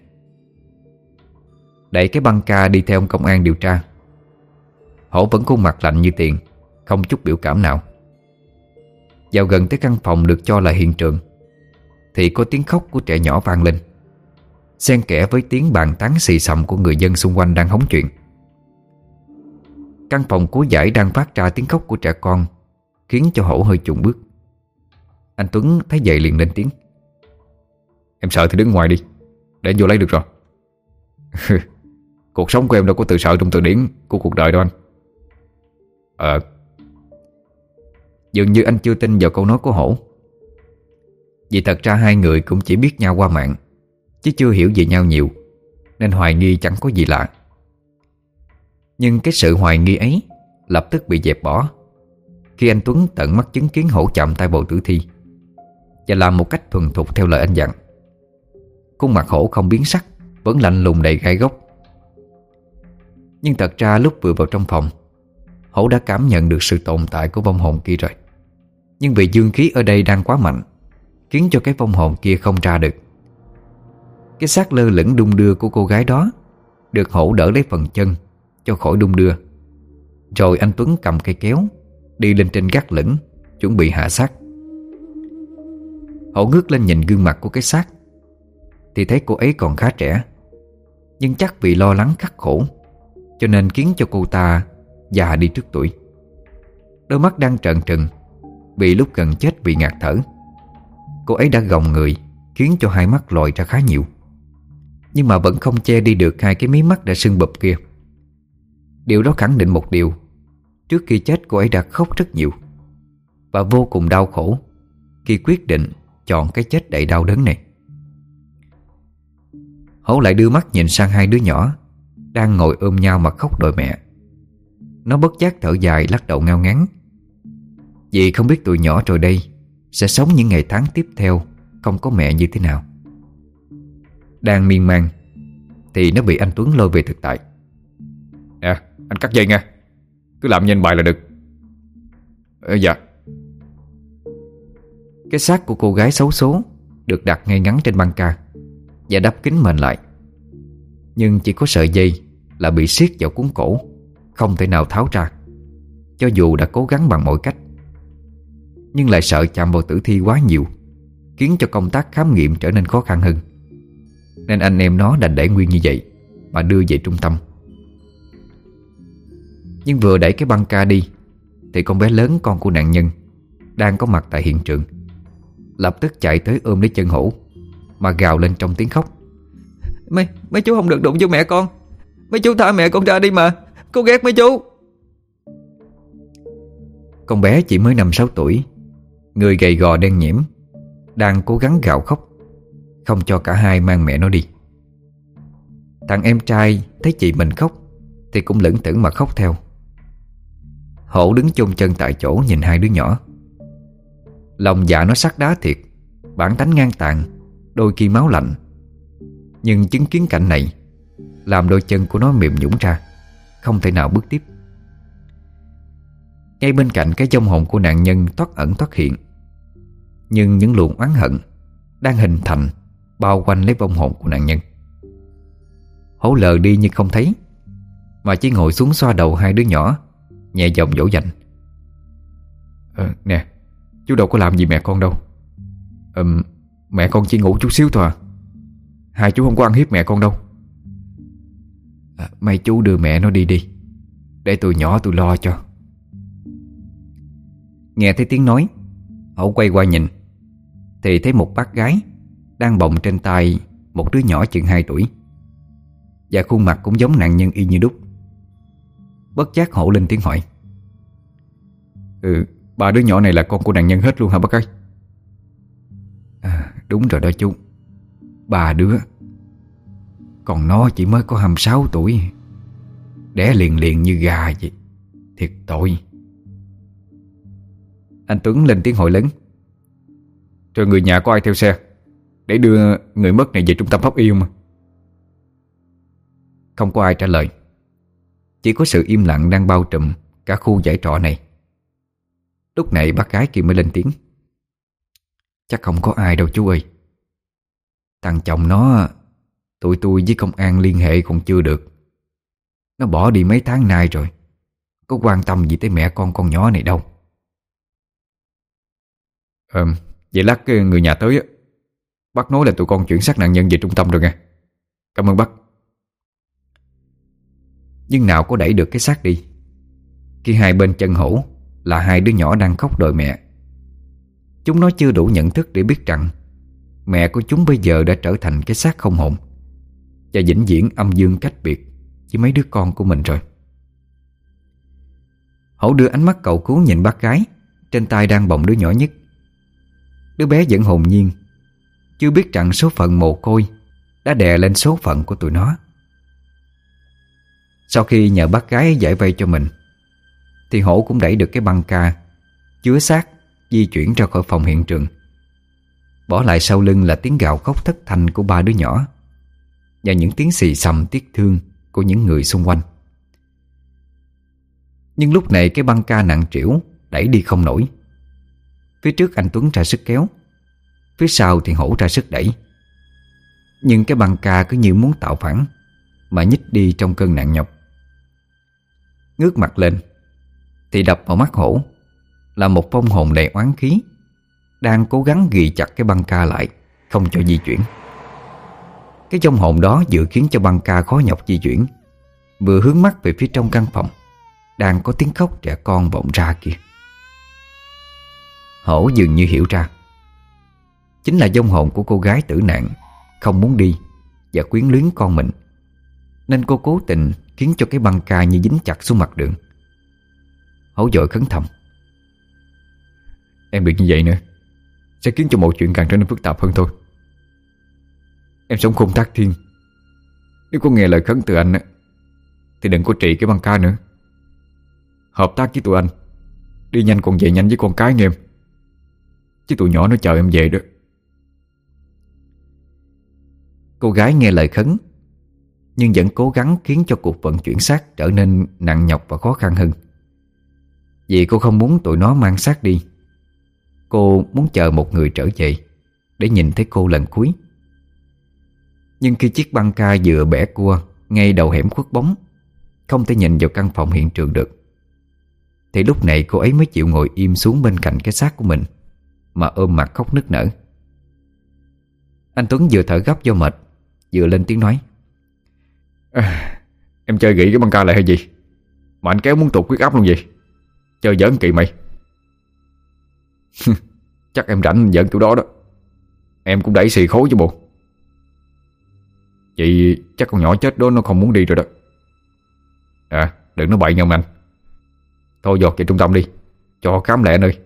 Đẩy cái băng ca đi theo ông công an điều tra, Hổ vẫn khuôn mặt lạnh như tiền, không chút biểu cảm nào. Vào gần tới căn phòng được cho là hiện trường thì có tiếng khóc của trẻ nhỏ vang lên, xen kẽ với tiếng bàn tán xì xầm của người dân xung quanh đang hóng chuyện. Căn phòng cuối dãy đang phát ra tiếng khóc của trẻ con, khiến cho Hổ hơi chùng bước. Anh Tuấn thấy vậy liền lên tiếng: Em sợ thì đứng ngoài đi, để anh vô lấy được rồi. Cuộc sống của em đâu có từ sợ trong từ điển của cuộc đời đâu anh. Ờ Dường như anh chưa tin vào câu nói của Hổ, vì thật ra hai người cũng chỉ biết nhau qua mạng, chứ chưa hiểu về nhau nhiều, nên hoài nghi chẳng có gì lạ. Nhưng cái sự hoài nghi ấy lập tức bị dẹp bỏ khi anh Tuấn tận mắt chứng kiến Hổ chạm tay bộ tử thi và làm một cách thuần thục theo lời anh dặn. Khuôn mặt Hổ không biến sắc, vẫn lạnh lùng đầy gai góc. Nhưng thật ra lúc vừa vào trong phòng, Hổ đã cảm nhận được sự tồn tại của vong hồn kia rồi. Nhưng vì dương khí ở đây đang quá mạnh, khiến cho cái vong hồn kia không ra được. Cái xác lơ lửng đung đưa của cô gái đó được Hổ đỡ lấy phần chân cho khỏi đung đưa. Rồi anh Tuấn cầm cây kéo đi lên trên gác lửng, chuẩn bị hạ xác. Hổ ngước lên nhìn gương mặt của cái xác thì thấy cô ấy còn khá trẻ, nhưng chắc vì lo lắng khắc khổ cho nên khiến cho cô ta già đi trước tuổi. Đôi mắt đang trợn trừng vì lúc gần chết bị ngạt thở. Cô ấy đã gồng người, khiến cho hai mắt lòi ra khá nhiều, nhưng mà vẫn không che đi được hai cái mí mắt đã sưng bụp kia. Điều đó khẳng định một điều: trước khi chết cô ấy đã khóc rất nhiều và vô cùng đau khổ khi quyết định chọn cái chết đầy đau đớn này. Hổ lại đưa mắt nhìn sang hai đứa nhỏ đang ngồi ôm nhau mà khóc đòi mẹ. Nó bất giác thở dài, lắc đầu ngao ngán, vì không biết tụi nhỏ rồi đây sẽ sống những ngày tháng tiếp theo không có mẹ như thế nào. Đang miên man thì nó bị anh Tuấn lôi về thực tại. Nè, anh cắt dây nha, cứ làm nhanh bài là được. Ờ, dạ. Cái xác của cô gái xấu số được đặt ngay ngắn trên băng ca và đắp kín mền lại. Nhưng chỉ có sợi dây là bị siết vào cuốn cổ, không thể nào tháo ra, cho dù đã cố gắng bằng mọi cách. Nhưng lại sợ chạm vào tử thi quá nhiều, khiến cho công tác khám nghiệm trở nên khó khăn hơn. Nên anh em nó đành để nguyên như vậy mà đưa về trung tâm. Nhưng vừa đẩy cái băng ca đi thì con bé lớn, con của nạn nhân, đang có mặt tại hiện trường, lập tức chạy tới ôm lấy chân Hổ mà gào lên trong tiếng khóc. Mấy, mấy chú không được đụng vô mẹ con. Mấy chú thả mẹ con ra đi mà. Con ghét mấy chú. Con bé chỉ mới năm sáu tuổi, người gầy gò đen nhẽm, đang cố gắng gào khóc, không cho cả hai mang mẹ nó đi. Thằng em trai thấy chị mình khóc thì cũng lững thững mà khóc theo. Hổ đứng chôn chân tại chỗ nhìn hai đứa nhỏ. Lòng dạ nó sắt đá thiệt, bản tánh ngang tàn, đôi khi máu lạnh. Nhưng chứng kiến cảnh này làm đôi chân của nó mềm nhũn ra, không thể nào bước tiếp. Ngay bên cạnh cái vong hồn của nạn nhân thoát ẩn thoát hiện, nhưng những luồng oán hận đang hình thành bao quanh lấy vong hồn của nạn nhân. Hổ lờ đi như không thấy, mà chỉ ngồi xuống xoa đầu hai đứa nhỏ, nhẹ giọng dỗ dành. Ờ, nè, chú đâu có làm gì mẹ con đâu. Ờ, mẹ con chỉ ngủ chút xíu thôi à. Hai chú không có ăn hiếp mẹ con đâu. À, mấy chú đưa mẹ nó đi đi, để tụi nhỏ tụi lo cho. Nghe thấy tiếng nói, Hổ quay qua nhìn thì thấy một bác gái đang bồng trên tay một đứa nhỏ chừng hai tuổi, và khuôn mặt cũng giống nạn nhân y như đúc. Bất giác Hổ lên tiếng hỏi. Ừ, ba đứa nhỏ này là con của nạn nhân hết luôn hả bác ơi? À, đúng rồi đó chú, ba đứa. Còn nó chỉ mới có hai mươi sáu tuổi, đẻ liền liền như gà vậy. Thiệt tội. Anh Tuấn lên tiếng hỏi lớn. Rồi người nhà có ai theo xe để đưa người mất này về trung tâm pháp y không? Không có ai trả lời. Chỉ có sự im lặng đang bao trùm cả khu giải trọ này. Lúc này bác gái kia mới lên tiếng. Chắc không có ai đâu chú ơi. Thằng chồng nó, tụi tôi với công an liên hệ còn chưa được. Nó bỏ đi mấy tháng nay rồi, có quan tâm gì tới mẹ con con nhỏ này đâu. Ờ, vậy lát người nhà tới á, bác nói là tụi con chuyển xác nạn nhân về trung tâm rồi nghe. Cảm ơn bác. Nhưng nào có đẩy được cái xác đi, khi hai bên chân Hổ là hai đứa nhỏ đang khóc đòi mẹ. Chúng nó chưa đủ nhận thức để biết rằng mẹ của chúng bây giờ đã trở thành cái xác không hồn, và vĩnh viễn âm dương cách biệt với mấy đứa con của mình rồi. Hổ đưa ánh mắt cầu cứu nhìn bác gái trên tay đang bồng đứa nhỏ nhất. Đứa bé vẫn hồn nhiên, chưa biết rằng số phận mồ côi đã đè lên số phận của tụi nó. Sau khi nhờ bác gái giải vây cho mình, thì Hổ cũng đẩy được cái băng ca chứa xác di chuyển ra khỏi phòng hiện trường. Bỏ lại sau lưng là tiếng gào khóc thất thanh của ba đứa nhỏ và những tiếng xì xầm tiếc thương của những người xung quanh. Nhưng lúc này cái băng ca nặng trĩu đẩy đi không nổi. Phía trước anh Tuấn ra sức kéo, phía sau thì Hổ ra sức đẩy. Nhưng cái băng ca cứ như muốn tạo phản mà nhích đi trong cơn nặng nhọc. Ngước mặt lên thì đập vào mắt Hổ là một vong hồn đầy oán khí đang cố gắng ghì chặt cái băng ca lại, không cho di chuyển. Cái vong hồn đó vừa khiến cho băng ca khó nhọc di chuyển, vừa hướng mắt về phía trong căn phòng đang có tiếng khóc trẻ con vọng ra kia. Hổ dường như hiểu ra, chính là vong hồn của cô gái tử nạn không muốn đi và quyến luyến con mình, nên cô cố tình khiến cho cái băng ca như dính chặt xuống mặt đường. Hổ vội khấn thầm. Em đừng như vậy nữa, sẽ khiến cho mọi chuyện càng trở nên phức tạp hơn thôi. Em sống khôn thác thiên, Nếu có nghe lời khấn từ anh thì đừng có trị cái băng ca nữa. Hợp tác với tụi anh, đi nhanh còn về nhanh với con cái nghe em. Chứ tụi nhỏ nó chờ em về đó. Cô gái nghe lời khấn, nhưng vẫn cố gắng khiến cho cuộc vận chuyển xác trở nên nặng nhọc và khó khăn hơn. Vì cô không muốn tụi nó mang xác đi. Cô muốn chờ một người trở về để nhìn thấy cô lần cuối. Nhưng khi chiếc băng ca vừa bẻ cua ngay đầu hẻm khuất bóng, không thể nhìn vào căn phòng hiện trường được, thì lúc này cô ấy mới chịu ngồi im xuống bên cạnh cái xác của mình mà ôm mặt khóc nức nở. Anh Tuấn vừa thở gấp do mệt, vừa lên tiếng nói: à, Em chơi gỉ cái băng ca lại hay gì mà anh kéo muốn tụt huyết áp luôn vậy? Chơi giỡn kỳ mày. Chắc em rảnh giỡn kiểu đó đó. Em cũng đẩy xì khối cho bộ. Chị chắc con nhỏ chết đó nó không muốn đi rồi đó. À đừng nói bậy nha ông anh. Thôi dọt về trung tâm đi, cho khám lẹ nơi.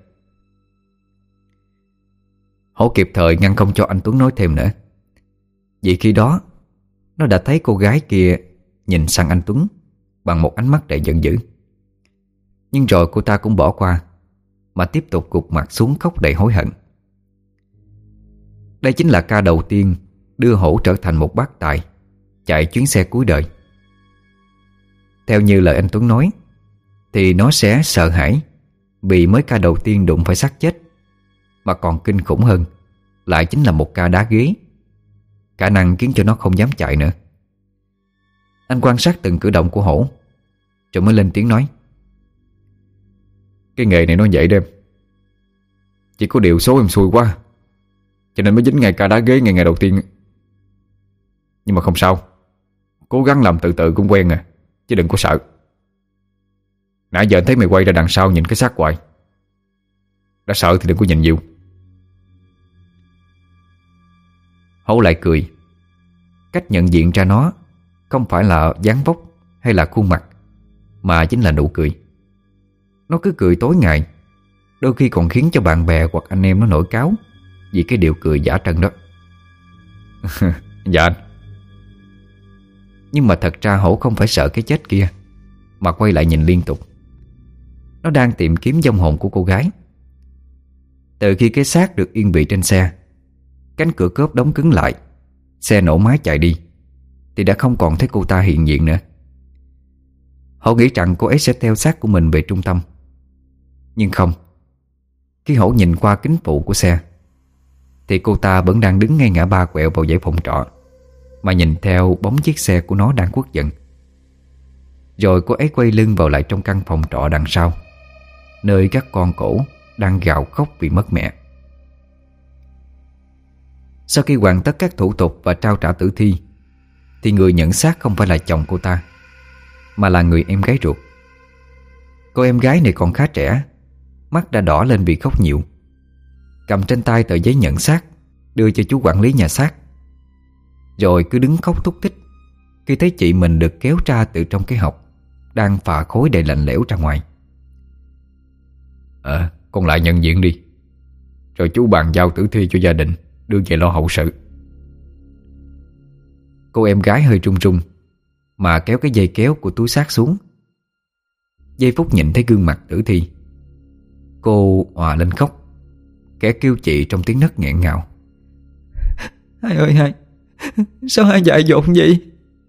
Hổ kịp thời ngăn không cho anh Tuấn nói thêm nữa. Vì khi đó nó đã thấy cô gái kia nhìn sang anh Tuấn bằng một ánh mắt đầy giận dữ. Nhưng rồi cô ta cũng bỏ qua, mà tiếp tục gục mặt xuống khóc đầy hối hận. Đây chính là ca đầu tiên đưa Hổ trở thành một bác tài chạy chuyến xe cuối đời. Theo như lời anh Tuấn nói, thì nó sẽ sợ hãi vì mới ca đầu tiên đụng phải xác chết. Mà còn kinh khủng hơn lại chính là một ca đá ghế, khả năng khiến cho nó không dám chạy nữa. Anh quan sát từng cử động của Hổ, rồi mới lên tiếng nói: Cái nghề này nó vậy đó em. Chỉ có điều số em xui quá, cho nên mới dính ngay ca đá ghế ngay ngày đầu tiên. Nhưng mà không sao, cố gắng làm từ từ cũng quen à, chứ đừng có sợ. Nãy giờ anh thấy mày quay ra đằng sau nhìn cái xác hoài. Đã sợ thì đừng có nhìn nhiều. Hổ lại cười. Cách nhận diện ra nó không phải là dáng vóc hay là khuôn mặt, mà chính là nụ cười. Nó cứ cười tối ngày, đôi khi còn khiến cho bạn bè hoặc anh em nó nổi cáu vì cái điệu cười giả trân đó. Dạ anh. Nhưng mà thật ra Hổ không phải sợ cái chết kia, mà quay lại nhìn liên tục. Nó đang tìm kiếm vong hồn của cô gái. Từ khi cái xác được yên vị trên xe, cánh cửa cốp đóng cứng lại, xe nổ máy chạy đi, thì đã không còn thấy cô ta hiện diện nữa. Hổ nghĩ rằng cô ấy sẽ theo xác của mình về trung tâm. Nhưng không. Khi Hổ nhìn qua kính phụ của xe, thì cô ta vẫn đang đứng ngay ngã ba quẹo vào dãy phòng trọ, mà nhìn theo bóng chiếc xe của nó đang khuất dần. Rồi cô ấy quay lưng vào lại trong căn phòng trọ đằng sau, nơi các con cổ đang gào khóc vì mất mẹ. Sau khi hoàn tất các thủ tục và trao trả tử thi, thì người nhận xác không phải là chồng cô ta, mà là người em gái ruột. Cô em gái này còn khá trẻ, mắt đã đỏ lên vì khóc nhiều, cầm trên tay tờ giấy nhận xác đưa cho chú quản lý nhà xác. Rồi cứ đứng khóc thúc thích khi thấy chị mình được kéo ra từ trong cái hộc đang phà khói đầy lạnh lẽo ra ngoài. Ờ, con lại nhận diện đi, rồi chú bàn giao tử thi cho gia đình đưa về lo hậu sự. Cô em gái hơi run run mà kéo cái dây kéo của túi xác xuống. Giây phút nhìn thấy gương mặt tử thi, cô òa lên khóc, kẻ kêu chị trong tiếng nấc nghẹn ngào: Hai ơi hai, sao hai dại dột vậy?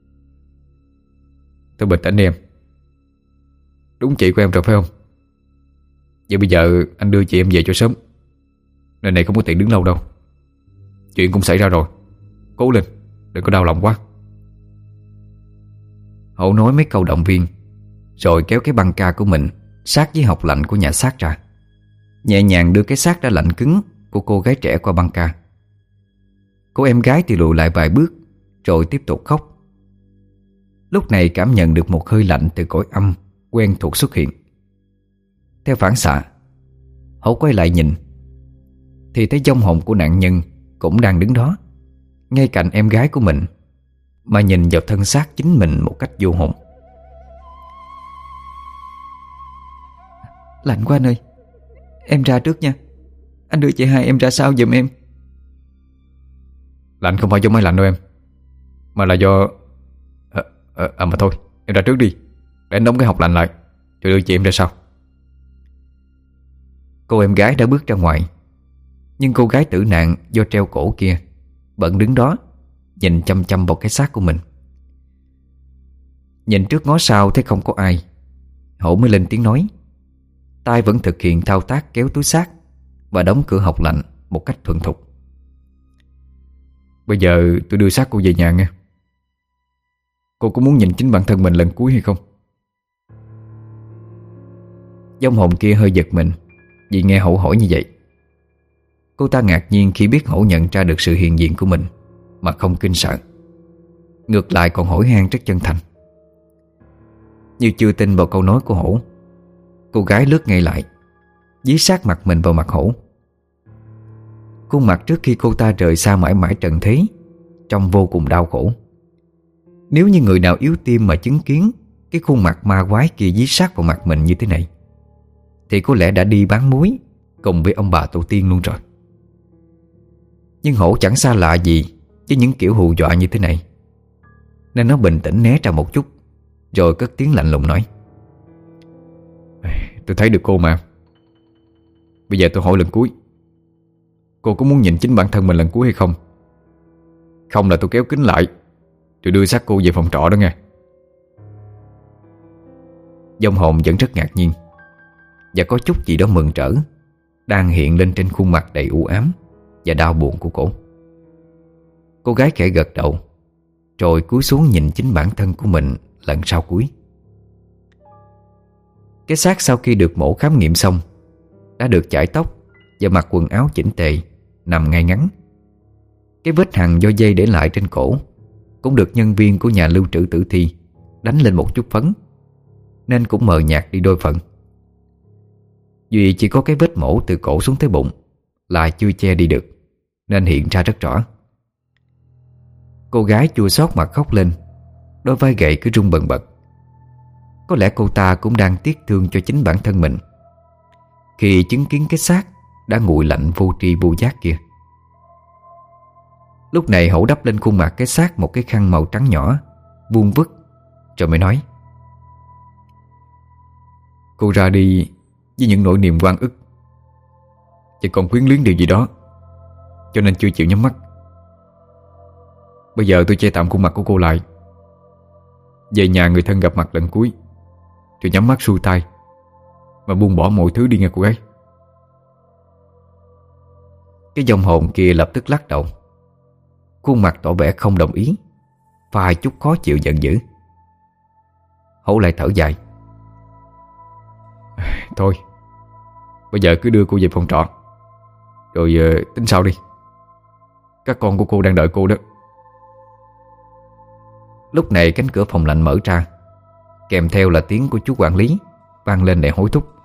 Thôi bình tĩnh đi em. Đúng chị của em rồi phải không? Vậy bây giờ anh đưa chị em về cho sớm, nơi này không có tiện đứng lâu đâu. Chuyện cũng xảy ra rồi, cố lên, đừng có đau lòng quá. Hậu nói mấy câu động viên, rồi kéo cái băng ca của mình sát với hộc lạnh của nhà xác ra, nhẹ nhàng đưa cái xác đã lạnh cứng của cô gái trẻ qua băng ca. Cô em gái thì lùi lại vài bước, rồi tiếp tục khóc. Lúc này cảm nhận được một hơi lạnh từ cõi âm quen thuộc xuất hiện. Theo phản xạ, Hậu quay lại nhìn, thì thấy vong hồn của nạn nhân cũng đang đứng đó, ngay cạnh em gái của mình, mà nhìn vào thân xác chính mình một cách vô hồn. Lạnh quá anh ơi, em ra trước nha. Anh đưa chị hai em ra sau giùm em. Lạnh không phải do máy lạnh đâu em, mà là do à, à mà thôi, em ra trước đi, để anh đóng cái hộp lạnh lại rồi đưa chị em ra sau. Cô em gái đã bước ra ngoài, nhưng cô gái tử nạn do treo cổ kia vẫn đứng đó, nhìn chăm chăm vào cái xác của mình. Nhìn trước ngó sau thấy không có ai, Hổ mới lên tiếng nói, tay vẫn thực hiện thao tác kéo túi xác và đóng cửa hộc lạnh một cách thuần thục. Bây giờ tôi đưa xác cô về nhà nghe. Cô có muốn nhìn chính bản thân mình lần cuối hay không? Vong hồn kia hơi giật mình vì nghe Hổ hỏi như vậy. Cô ta ngạc nhiên khi biết Hổ nhận ra được sự hiện diện của mình mà không kinh sợ, ngược lại còn hỏi han rất chân thành. Như chưa tin vào câu nói của Hổ, cô gái lướt ngay lại, dí sát mặt mình vào mặt Hổ. Khuôn mặt trước khi cô ta rời xa mãi mãi trần thế trông vô cùng đau khổ. Nếu như người nào yếu tim mà chứng kiến cái khuôn mặt ma quái kia dí sát vào mặt mình như thế này thì có lẽ đã đi bán muối cùng với ông bà tổ tiên luôn rồi. Nhưng Hổ chẳng xa lạ gì với những kiểu hù dọa như thế này, nên nó bình tĩnh né ra một chút, rồi cất tiếng lạnh lùng nói, tôi thấy được cô mà. Bây giờ tôi hỏi lần cuối, cô có muốn nhìn chính bản thân mình lần cuối hay không? Không là tôi kéo kính lại rồi đưa xác cô về phòng trọ đó nghe. Vong hồn vẫn rất ngạc nhiên và có chút gì đó mừng rỡ đang hiện lên trên khuôn mặt đầy u ám và đau buồn của cổ. Cô gái khẽ gật đầu, rồi cúi xuống nhìn chính bản thân của mình lần sau cuối. Cái xác sau khi được mổ khám nghiệm xong đã được chải tóc và mặc quần áo chỉnh tề, nằm ngay ngắn. Cái vết hằn do dây để lại trên cổ cũng được nhân viên của nhà lưu trữ tử thi đánh lên một chút phấn, nên cũng mờ nhạt đi đôi phần. Duy chỉ có cái vết mổ từ cổ xuống tới bụng là chưa che đi được, nên hiện ra rất rõ. Cô gái chua xót mặt khóc lên, đôi vai gầy cứ rung bần bật. Có lẽ cô ta cũng đang tiếc thương cho chính bản thân mình khi chứng kiến cái xác đã nguội lạnh vô tri vô giác kia. Lúc này Hổ đắp lên khuôn mặt cái xác một cái khăn màu trắng nhỏ, vuông vức, rồi mới nói, cô ra đi với những nỗi niềm oan ức, chỉ còn quyến luyến điều gì đó, cho nên chưa chịu nhắm mắt. Bây giờ tôi che tạm khuôn mặt của cô lại, về nhà người thân gặp mặt lần cuối, rồi nhắm mắt xuôi tay mà buông bỏ mọi thứ đi nghe cô gái. Cái vong hồn kia lập tức lắc đầu, khuôn mặt tỏ vẻ không đồng ý, vài chút khó chịu giận dữ. Hổ lại thở dài, thôi, bây giờ cứ đưa cô về phòng trọ, rồi uh, tính sau đi. Các con của cô đang đợi cô đó. Lúc này cánh cửa phòng lạnh mở ra, kèm theo là tiếng của chú quản lý vang lên để hối thúc.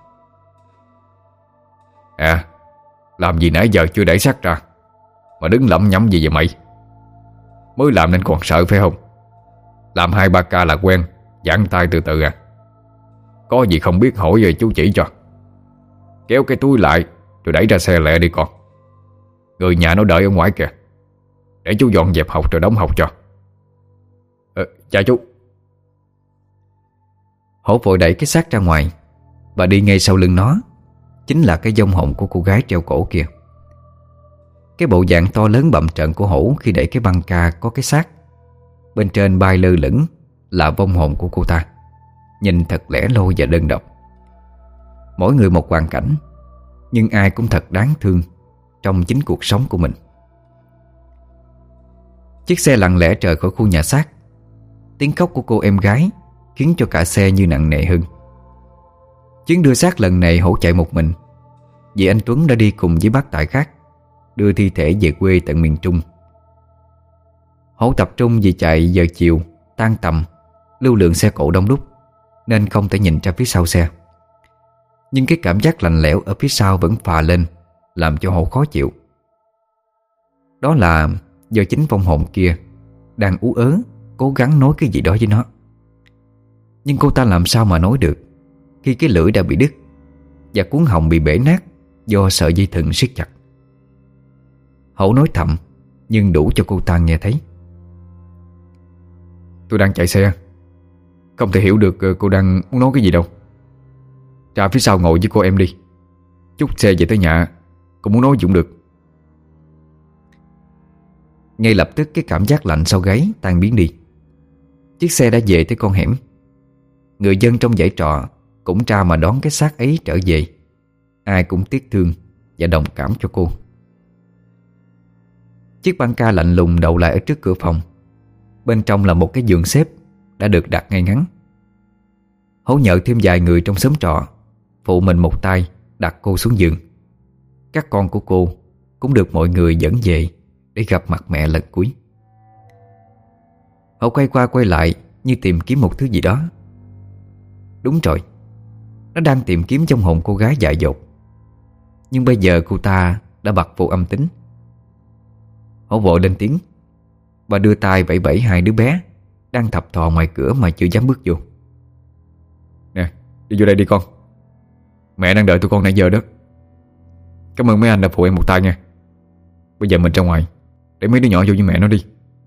À, làm gì nãy giờ chưa đẩy xác ra mà đứng lẩm nhẩm gì vậy mày? Mới làm nên còn sợ phải không? Làm hai ba ca là quen, giãn tay từ từ à. Có gì không biết hỏi về chú chỉ cho. Kéo cái túi lại rồi đẩy ra xe lẹ đi con. Người nhà nó đợi ở ngoài kìa, để chú dọn dẹp học rồi đóng học cho. Ờ, chào chú. Hổ vội đẩy cái xác ra ngoài, và đi ngay sau lưng nó chính là cái vong hồn của cô gái treo cổ kia. Cái bộ dạng to lớn bậm trợn của Hổ khi đẩy cái băng ca có cái xác, bên trên bay lơ lửng là vong hồn của cô ta, nhìn thật lẻ loi và đơn độc. Mỗi người một hoàn cảnh, nhưng ai cũng thật đáng thương trong chính cuộc sống của mình. Chiếc xe lặng lẽ rời khỏi khu nhà xác. Tiếng khóc của cô em gái khiến cho cả xe như nặng nề hơn. Chuyến đưa xác lần này Hổ chạy một mình, vì anh Tuấn đã đi cùng với bác tài khác đưa thi thể về quê tận miền Trung. Hổ tập trung vì chạy giờ chiều tan tầm, lưu lượng xe cộ đông đúc, nên không thể nhìn ra phía sau xe. Nhưng cái cảm giác lạnh lẽo ở phía sau vẫn phà lên, làm cho Hổ khó chịu. Đó là do chính vong hồn kia đang ú ớ cố gắng nói cái gì đó với nó. Nhưng cô ta làm sao mà nói được khi cái lưỡi đã bị đứt và cuống họng bị bể nát do sợi dây thừng siết chặt. Hổ nói thầm nhưng đủ cho cô ta nghe thấy. Tôi đang chạy xe, Không thể hiểu được cô đang muốn nói cái gì đâu. Ra phía sau ngồi với cô em đi. Chút xe về tới nhà cô muốn nói cũng được. Ngay lập tức cái cảm giác lạnh sau gáy tan biến đi. Chiếc xe đã về tới con hẻm. Người dân trong dãy trọ cũng ra mà đón cái xác ấy trở về. Ai cũng tiếc thương và đồng cảm cho cô. Chiếc băng ca lạnh lùng đậu lại ở trước cửa phòng. Bên trong là một cái giường xếp đã được đặt ngay ngắn. Hổ nhờ thêm vài người trong xóm trọ phụ mình một tay đặt cô xuống giường. Các con của cô cũng được mọi người dẫn về để gặp mặt mẹ lần cuối. Hổ quay qua quay lại như tìm kiếm một thứ gì đó. Đúng rồi, nó đang tìm kiếm trong hồn cô gái dại dột. Nhưng bây giờ cô ta đã bật vô âm tính. Hổ vội lên tiếng và đưa tay vẫy vẫy hai đứa bé đang thập thò ngoài cửa mà chưa dám bước vô. Nè, đi vô đây đi con. Mẹ đang đợi tụi con nãy giờ đó. Cảm ơn mấy anh đã phụ em một tay nha. Bây giờ mình ra ngoài để mấy đứa nhỏ vô với mẹ nó đi.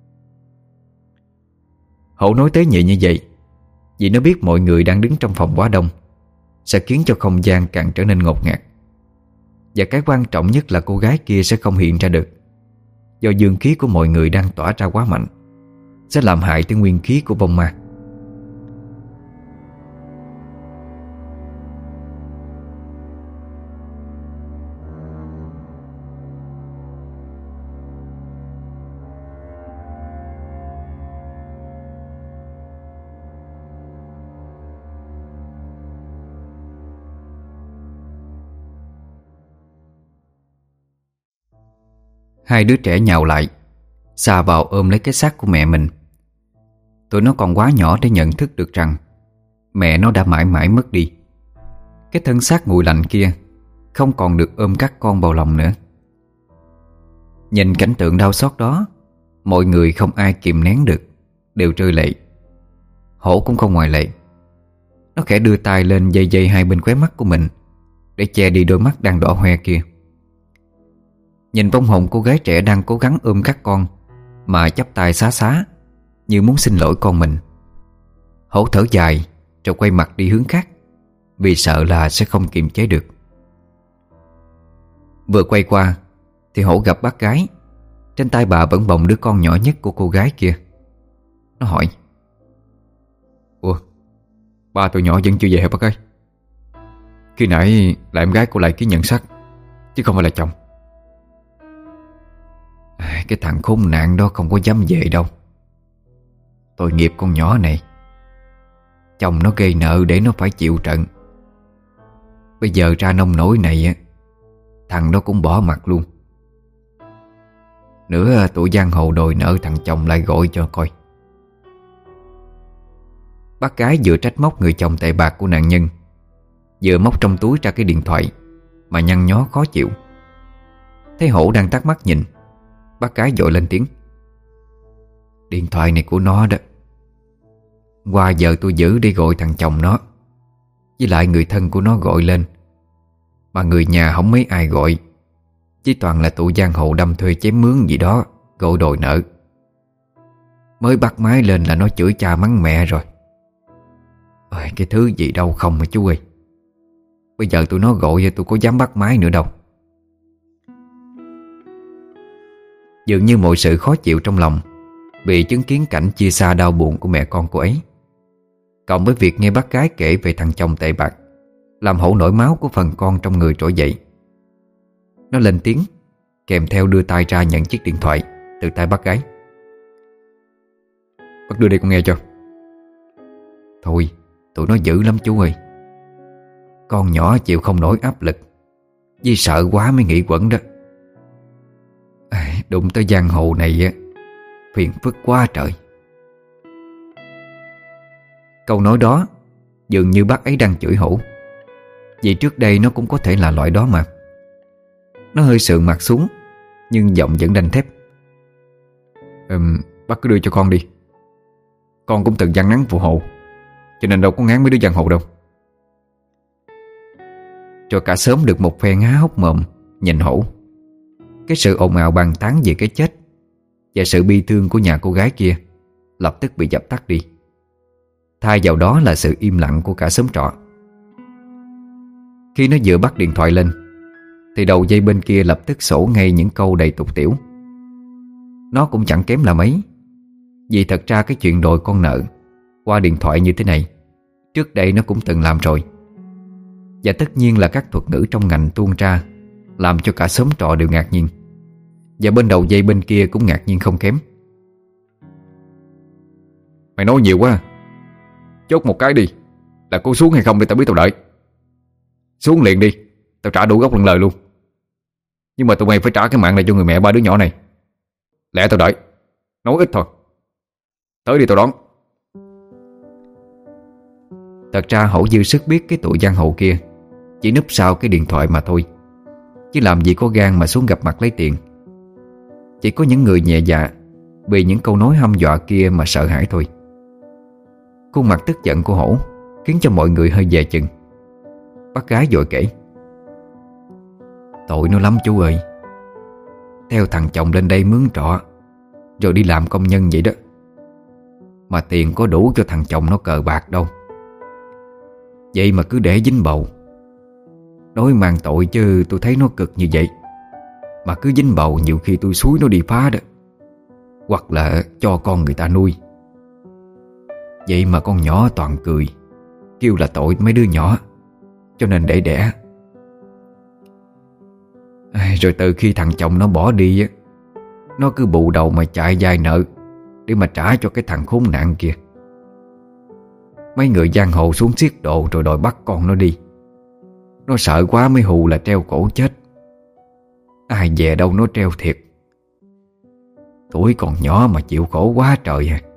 Hổ nói tế nhị như vậy vì nó biết mọi người đang đứng trong phòng quá đông sẽ khiến cho không gian càng trở nên ngột ngạt. Và cái quan trọng nhất là cô gái kia sẽ không hiện ra được, do dương khí của mọi người đang tỏa ra quá mạnh, sẽ làm hại tới nguyên khí của vong ma. Hai đứa trẻ nhào lại, xà vào ôm lấy cái xác của mẹ mình. Tụi nó còn quá nhỏ để nhận thức được rằng mẹ nó đã mãi mãi mất đi. Cái thân xác nguội lạnh kia không còn được ôm các con vào lòng nữa. Nhìn cảnh tượng đau xót đó, mọi người không ai kìm nén được, đều rơi lệ. Hổ cũng không ngoại lệ. Nó khẽ đưa tay lên dây dây hai bên khóe mắt của mình để che đi đôi mắt đang đỏ hoe kia. Nhìn vong hồn cô gái trẻ đang cố gắng ôm các con mà chắp tay xá xá như muốn xin lỗi con mình, Hổ thở dài rồi quay mặt đi hướng khác vì sợ là sẽ không kiềm chế được. Vừa quay qua thì Hổ gặp bác gái. Trên tay bà vẫn bồng đứa con nhỏ nhất của cô gái kia. Nó hỏi: Ủa, ba tụi nhỏ vẫn chưa về hả bác ơi? Khi nãy là em gái cô lại ký nhận xác chứ không phải là chồng. Cái thằng khốn nạn đó không có dám về đâu. Tội nghiệp con nhỏ này. Chồng nó gây nợ để nó phải chịu trận. Bây giờ ra nông nổi này á, thằng đó cũng bỏ mặt luôn. Nữa tụi giang hồ đòi nợ thằng chồng lại gọi cho coi. Bác gái vừa trách móc người chồng tệ bạc của nạn nhân, vừa móc trong túi ra cái điện thoại mà nhăn nhó khó chịu. Thấy Hổ đang thắc mắc nhìn, bác gái vội lên tiếng: Điện thoại này của nó đó. Qua giờ tôi giữ để gọi thằng chồng nó, với lại người thân của nó gọi lên. Mà người nhà không mấy ai gọi, chỉ toàn là tụi giang hồ đâm thuê chém mướn gì đó gọi đòi nợ. Mới bắt máy lên là nó chửi cha mắng mẹ rồi. Ôi, cái thứ gì đâu không mà chú ơi. Bây giờ tụi nó gọi tôi có dám bắt máy nữa đâu. Dường như mọi sự khó chịu trong lòng vì chứng kiến cảnh chia xa đau buồn của mẹ con cô ấy, cộng với việc nghe bác gái kể về thằng chồng tệ bạc, làm Hổ nổi máu của phần con trong người trỗi dậy. Nó lên tiếng, kèm theo đưa tay ra nhận chiếc điện thoại từ tay bác gái. Bác đưa đây con nghe cho. Thôi, tụi nó dữ lắm chú ơi. Con nhỏ chịu không nổi áp lực, vì sợ quá mới nghĩ quẩn đó. À, đụng tới giang hồ này á, phiền phức quá trời. Câu nói đó dường như bác ấy đang chửi Hổ, vì trước đây nó cũng có thể là loại đó mà. Nó hơi sượng mặt xuống, nhưng giọng vẫn đanh thép. Ừm, bác cứ đưa cho con đi. Con cũng từng gian nắng phù hộ, cho nên đâu có ngán mấy đứa giang hồ đâu. Rồi cả xóm được một phen há hốc mồm nhìn Hổ. Cái sự ồn ào bàn tán về cái chết và sự bi thương của nhà cô gái kia lập tức bị dập tắt đi. thay vào đó là sự im lặng của cả xóm trọ. Khi nó vừa bắt điện thoại lên thì đầu dây bên kia lập tức sổ ngay những câu đầy tục tĩu. Nó cũng chẳng kém là mấy, vì thật ra cái chuyện đòi con nợ qua điện thoại như thế này trước đây nó cũng từng làm rồi. Và tất nhiên là các thuật ngữ trong ngành tuôn ra làm cho cả xóm trọ đều ngạc nhiên. Và bên đầu dây bên kia cũng ngạc nhiên không kém. Mày nói nhiều quá. Chốt một cái đi, là cô xuống hay không để tao biết tao đợi. Xuống liền đi, tao trả đủ gốc lẫn lời luôn. Nhưng mà tụi mày phải trả cái mạng này cho người mẹ ba đứa nhỏ này. Lẹ tao đợi, nói ít thôi. Tới đi tao đón. Thật ra Hổ dư sức biết cái tụi giang hồ kia chỉ núp sau cái điện thoại mà thôi, chứ làm gì có gan mà xuống gặp mặt lấy tiền. Chỉ có những người nhẹ dạ vì những câu nói hăm dọa kia mà sợ hãi thôi. Khuôn mặt tức giận của Hổ khiến cho mọi người hơi dè chừng. Bác gái vội kể: tội nó lắm chú ơi. Theo thằng chồng lên đây mướn trọ rồi đi làm công nhân vậy đó, mà tiền có đủ cho thằng chồng nó cờ bạc đâu. Vậy mà cứ để dính bầu. Nói mang tội chứ tôi thấy nó cực như vậy, mà cứ dính bầu nhiều khi tôi xúi nó đi phá đó, hoặc là cho con người ta nuôi. Vậy mà con nhỏ toàn cười, kêu là tội mấy đứa nhỏ, cho nên để đẻ. Rồi từ khi thằng chồng nó bỏ đi, nó cứ bù đầu mà chạy vay nợ để mà trả cho cái thằng khốn nạn kia. Mấy người giang hồ xuống xiết độ rồi đòi bắt con nó đi. Nó sợ quá mới hù là treo cổ chết. Ai về đâu nó treo thiệt. Tuổi còn nhỏ mà chịu khổ quá trời à.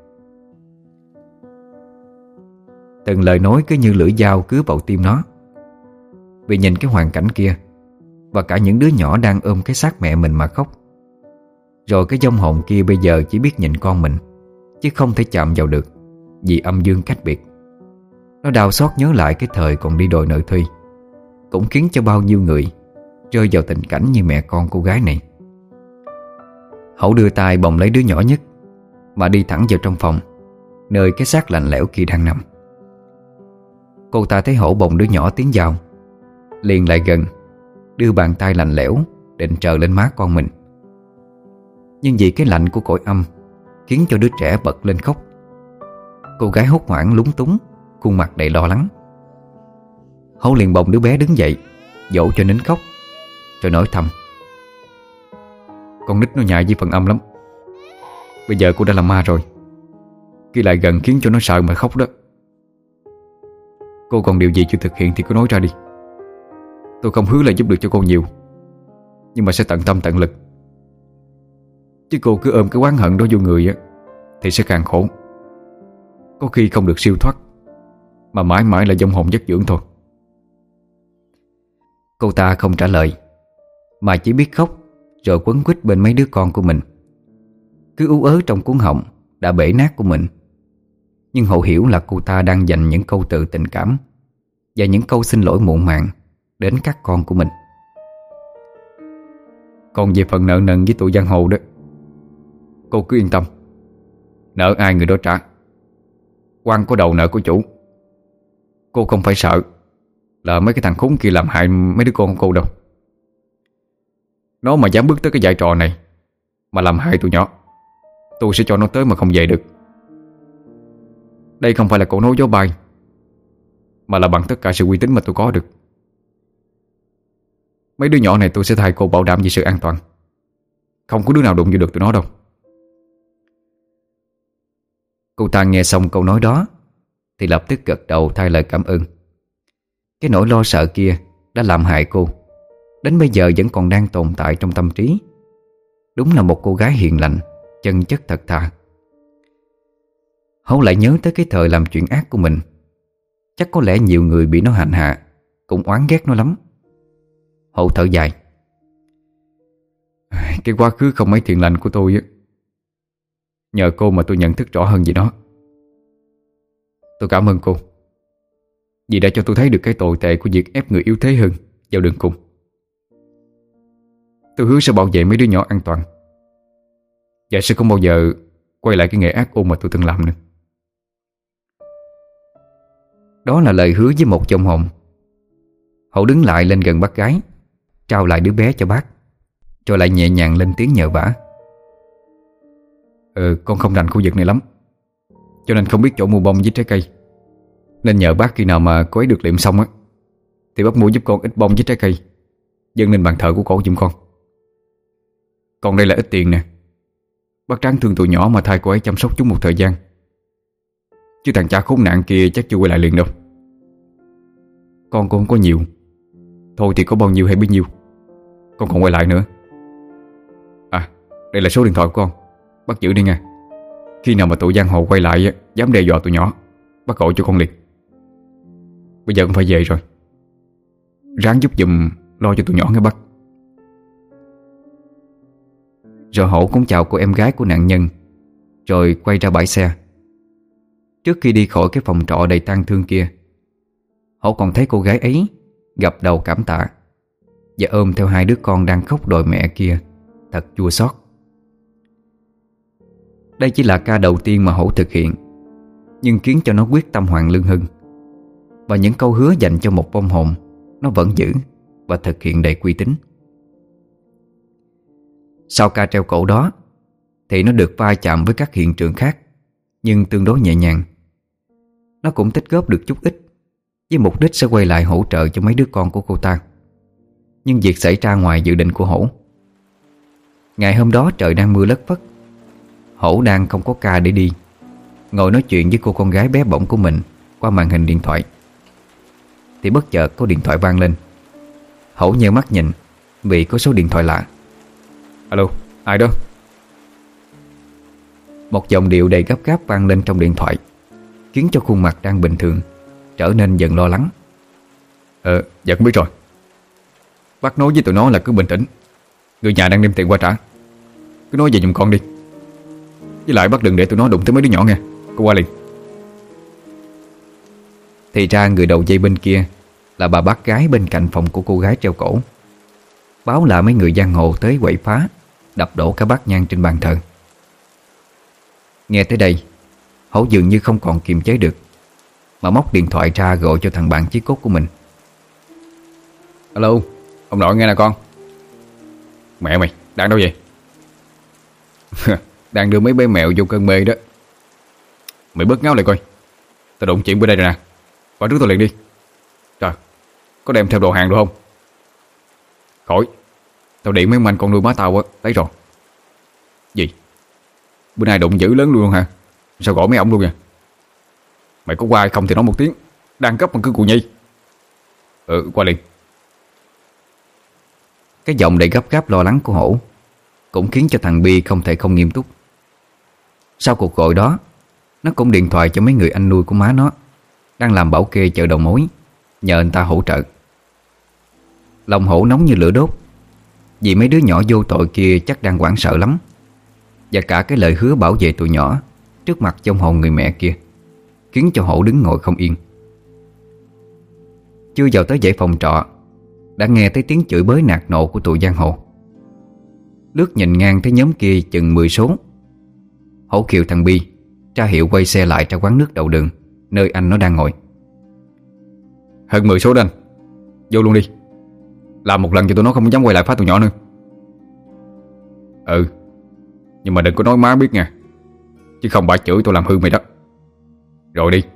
Từng lời nói cứ như lưỡi dao cứa vào tim nó. Vì nhìn cái hoàn cảnh kia và cả những đứa nhỏ đang ôm cái xác mẹ mình mà khóc. Rồi cái vong hồn kia bây giờ chỉ biết nhìn con mình, chứ không thể chạm vào được vì âm dương cách biệt. Nó đau xót nhớ lại cái thời còn đi đòi nợ thuê, cũng khiến cho bao nhiêu người rơi vào tình cảnh như mẹ con cô gái này. Hậu đưa tay bồng lấy đứa nhỏ nhất mà đi thẳng vào trong phòng, nơi cái xác lạnh lẽo kia đang nằm. Cô ta thấy Hổ bồng đứa nhỏ tiến vào, liền lại gần, đưa bàn tay lạnh lẽo định trờ lên má con mình. Nhưng vì cái lạnh của cõi âm khiến cho đứa trẻ bật lên khóc. Cô gái hốt hoảng lúng túng, khuôn mặt đầy lo lắng. Hổ liền bồng đứa bé đứng dậy, dỗ cho nín khóc, rồi nói thầm: con nít nó nhạy với phần âm lắm. Bây giờ cô đã làm ma rồi, khi lại gần khiến cho nó sợ mà khóc đó. Cô còn điều gì chưa thực hiện thì cứ nói ra đi. Tôi không hứa là giúp được cho cô nhiều, nhưng mà sẽ tận tâm tận lực. Chứ cô cứ ôm cái oán hận đó vô người á thì sẽ càng khổ. Có khi không được siêu thoát, mà mãi mãi là vong hồn giấc dưỡng thôi. Cô ta không trả lời, mà chỉ biết khóc rồi quấn quýt bên mấy đứa con của mình, cứ ú ớ trong cuốn họng đã bể nát của mình. Nhưng Hậu hiểu là cô ta đang dành những câu từ tình cảm và những câu xin lỗi muộn màng đến các con của mình. Còn về phần nợ nần với tụi giang hồ đó, cô cứ yên tâm. Nợ ai người đó trả. Quan có đầu nợ của chủ. Cô không phải sợ là mấy cái thằng khốn kia làm hại mấy đứa con của cô đâu. Nó mà dám bước tới cái vai trò này mà làm hại tụi nhỏ, tôi sẽ cho nó tới mà không về được. Đây không phải là câu nói gió bay, mà là bằng tất cả sự uy tín mà tôi có được. Mấy đứa nhỏ này tôi sẽ thay cô bảo đảm về sự an toàn. Không có đứa nào đụng vô được tụi nó đâu. Cô ta nghe xong câu nói đó thì lập tức gật đầu thay lời cảm ơn. Cái nỗi lo sợ kia đã làm hại cô, đến bây giờ vẫn còn đang tồn tại trong tâm trí. Đúng là một cô gái hiền lành, chân chất thật thà. Hậu lại nhớ tới cái thời làm chuyện ác của mình. Chắc có lẽ nhiều người bị nó hành hạ cũng oán ghét nó lắm. Hậu thở dài: cái quá khứ không mấy thiện lành của tôi á, nhờ cô mà tôi nhận thức rõ hơn về nó. Tôi cảm ơn cô vì đã cho tôi thấy được cái tồi tệ của việc ép người yếu thế hơn vào đường cùng. Tôi hứa sẽ bảo vệ mấy đứa nhỏ an toàn, và sẽ không bao giờ quay lại cái nghề ác ôn mà tôi từng làm nữa. Đó là lời hứa với một vong hồn. Hậu đứng lại lên gần bác gái, trao lại đứa bé cho bác, rồi lại nhẹ nhàng lên tiếng nhờ vả. Ừ, con không rành khu vực này lắm, cho nên không biết chỗ mua bông với trái cây. Nên nhờ bác khi nào mà cô ấy được liệm xong á, thì bác mua giúp con ít bông với trái cây, dâng lên bàn thờ của cổ giùm con. Còn đây là ít tiền nè. Bác ráng thương tụi nhỏ mà thay cô ấy chăm sóc chúng một thời gian, chứ thằng cha khốn nạn kia chắc chưa quay lại liền đâu. Con cũng không có nhiều, thôi thì có bao nhiêu hay bấy nhiêu, con còn quay lại nữa. À, đây là số điện thoại của con, bác giữ đi nha. Khi nào mà tụi giang hồ quay lại dám đe dọa tụi nhỏ, bác gọi cho con liền. Bây giờ con phải về rồi, ráng giúp giùm lo cho tụi nhỏ nghe bác. Rồi Hổ cũng chào cô em gái của nạn nhân, rồi quay ra bãi xe. Trước khi đi khỏi cái phòng trọ đầy tang thương kia, Hổ còn thấy cô gái ấy gập đầu cảm tạ và ôm theo hai đứa con đang khóc đòi mẹ kia. Thật chua xót. Đây chỉ là ca đầu tiên mà Hổ thực hiện, nhưng khiến cho nó quyết tâm hoàn lương hưng. Và những câu hứa dành cho một vong hồn nó vẫn giữ và thực hiện đầy uy tín. Sau ca treo cổ đó thì nó được va chạm với các hiện trường khác, nhưng tương đối nhẹ nhàng. Nó cũng tích góp được chút ít, với mục đích sẽ quay lại hỗ trợ cho mấy đứa con của cô ta. Nhưng việc xảy ra ngoài dự định của Hổ. Ngày hôm đó trời đang mưa lất phất. Hổ đang không có ca để đi, ngồi nói chuyện với cô con gái bé bỏng của mình qua màn hình điện thoại, thì bất chợt có điện thoại vang lên. Hổ nheo mắt nhìn vì có số điện thoại lạ. Alo, ai đó? Một giọng điệu đầy gấp gáp vang lên trong điện thoại, khiến cho khuôn mặt đang bình thường trở nên dần lo lắng. Ờ, dạ cũng biết rồi. Bác nói với tụi nó là cứ bình tĩnh, người nhà đang đem tiền qua trả. Cứ nói về giùm con đi. Với lại bác đừng để tụi nó đụng tới mấy đứa nhỏ nha. Cô qua liền. Thì ra người đầu dây bên kia là bà bác gái bên cạnh phòng của cô gái treo cổ, báo là mấy người giang hồ tới quậy phá, đập đổ cả bát nhang trên bàn thờ. Nghe tới đây, Hổ dường như không còn kiềm chế được, mà móc điện thoại ra gọi cho thằng bạn chí cốt của mình. Alo, ông nội nghe nè con. Mẹ mày, đang đâu vậy? Đang đưa mấy bé mèo vô cơn mê đó. Mày bớt ngáo lại coi. Tao đụng chuyện bữa đây rồi nè. Qua trước tao liền đi. Trời, có đem theo đồ hàng được không? Khỏi, tao điện mấy ông anh con nuôi má tao á, lấy rồi. Gì? Bữa nay đụng dữ lớn luôn hả? Sao gọi mấy ông luôn nha? Mày có qua hay không thì nói một tiếng. Đang cấp mà cứ cụ nhi. Ừ, qua liền. Cái giọng đầy gấp gáp lo lắng của Hổ cũng khiến cho thằng Bi không thể không nghiêm túc. Sau cuộc gọi đó, nó cũng điện thoại cho mấy người anh nuôi của má nó đang làm bảo kê chợ đầu mối, nhờ anh ta hỗ trợ. Lòng Hổ nóng như lửa đốt, vì mấy đứa nhỏ vô tội kia chắc đang hoảng sợ lắm. Và cả cái lời hứa bảo vệ tụi nhỏ trước mặt vong hồn người mẹ kia khiến cho Hổ đứng ngồi không yên. Chưa vào tới dãy phòng trọ, đã nghe thấy tiếng chửi bới nạt nộ của tụi giang hồ. Lướt nhìn ngang thấy nhóm kia chừng mười số. Hổ kêu thằng Bi ra hiệu quay xe lại ra quán nước đầu đường, nơi anh nó đang ngồi. Hơn mười số đó anh. Vô luôn đi. Làm một lần cho tụi nó không dám quay lại phá tụi nhỏ nữa. Ừ, nhưng mà đừng có nói má biết nha, chứ không bả chửi tôi làm hư mày đó. Rồi đi.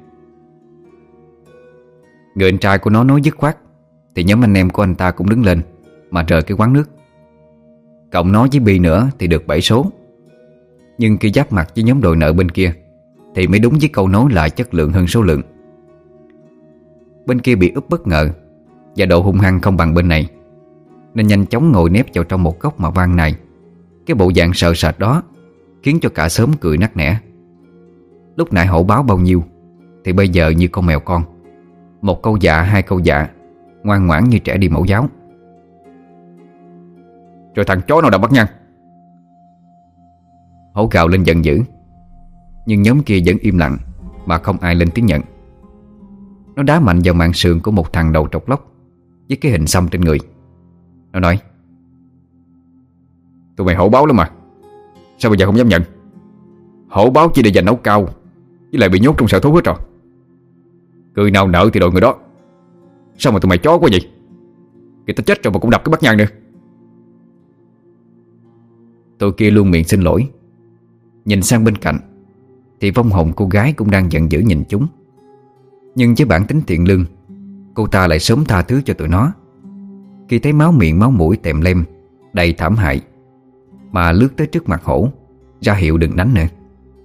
Người anh trai của nó nói dứt khoát, thì nhóm anh em của anh ta cũng đứng lên mà rời cái quán nước. Cộng nó với Bi nữa thì được bảy số. Nhưng khi giáp mặt với nhóm đòi nợ bên kia thì mới đúng với câu nói là chất lượng hơn số lượng. Bên kia bị úp bất ngờ và độ hung hăng không bằng bên này, nên nhanh chóng ngồi nép vào trong một góc mà van này. Cái bộ dạng sợ sệt đó khiến cho cả xóm cười nắc nẻ. Lúc nãy Hổ báo bao nhiêu thì bây giờ như con mèo con, một câu dạ hai câu dạ, ngoan ngoãn như trẻ đi mẫu giáo. Rồi thằng chó nào đã bắt nhăn? Hổ gào lên giận dữ, nhưng nhóm kia vẫn im lặng mà không ai lên tiếng nhận. Nó đá mạnh vào mạn sườn của một thằng đầu trọc lóc với cái hình xăm trên người. Nó nói: Tụi mày hổ báo lắm mà, sao bây giờ không dám nhận? Hổ báo chỉ để giành ấu cao, với lại bị nhốt trong sở thú hết rồi. Người nào nợ thì đòi người đó. Sao mà tụi mày chó quá vậy? Người ta chết rồi mà cũng đập cái bát nhang nữa. Tụi kia luôn miệng xin lỗi. Nhìn sang bên cạnh thì vong hồn cô gái cũng đang giận dữ nhìn chúng. Nhưng với bản tính thiện lương, cô ta lại sớm tha thứ cho tụi nó. Khi thấy máu miệng máu mũi tèm lem đầy thảm hại, mà lướt tới trước mặt Hổ, ra hiệu đừng đánh nữa.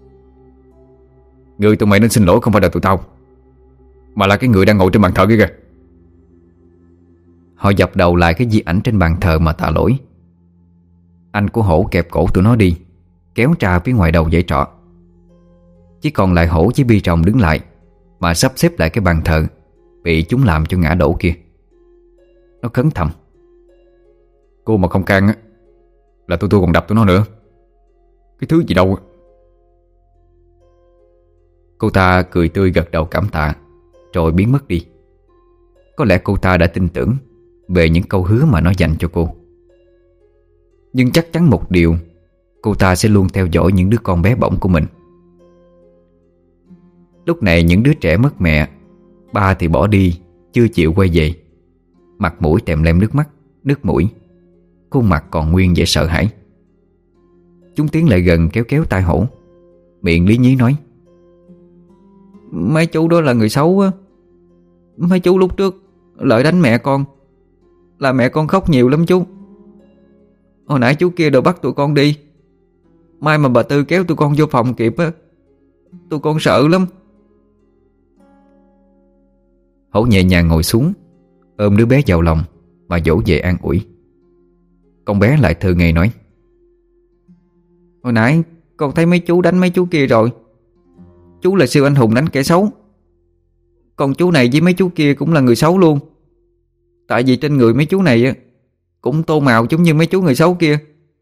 Người tụi mày nên xin lỗi không phải là tụi tao, mà là cái người đang ngồi trên bàn thờ kia kìa. Họ dập đầu lại cái di ảnh trên bàn thờ mà tạ lỗi. Anh của Hổ kẹp cổ tụi nó đi, kéo ra phía ngoài đầu dãy trọ. Chỉ còn lại Hổ với Bi Rồng đứng lại mà sắp xếp lại cái bàn thờ bị chúng làm cho ngã đổ kia. Nó khấn thầm: Cô mà không can á là tụi tôi còn đập tụi nó nữa. Cái thứ gì đâu. Cô ta cười tươi gật đầu cảm tạ rồi biến mất đi. Có lẽ cô ta đã tin tưởng về những câu hứa mà nó dành cho cô. Nhưng chắc chắn một điều, cô ta sẽ luôn theo dõi những đứa con bé bỏng của mình. Lúc này những đứa trẻ mất mẹ, ba thì bỏ đi, chưa chịu quay về, mặt mũi tèm lem nước mắt, nước mũi, khuôn mặt còn nguyên vẻ sợ hãi. Chúng tiến lại gần kéo kéo tai Hổ, miệng lý nhí nói: Mấy chú đó là người xấu á. Mấy chú lúc trước lợi đánh mẹ con, là mẹ con khóc nhiều lắm chú. Hồi nãy chú kia đòi bắt tụi con đi. May mà bà Tư kéo tụi con vô phòng kịp á. Tụi con sợ lắm. Hổ nhẹ nhàng ngồi xuống, ôm đứa bé vào lòng mà dỗ về an ủi. Con bé lại thơ ngây nói: Hồi nãy con thấy mấy chú đánh mấy chú kia rồi. Chú là siêu anh hùng đánh kẻ xấu. Còn chú này với mấy chú kia cũng là người xấu luôn. Tại vì trên người mấy chú này á cũng tô màu giống như mấy chú người xấu kia.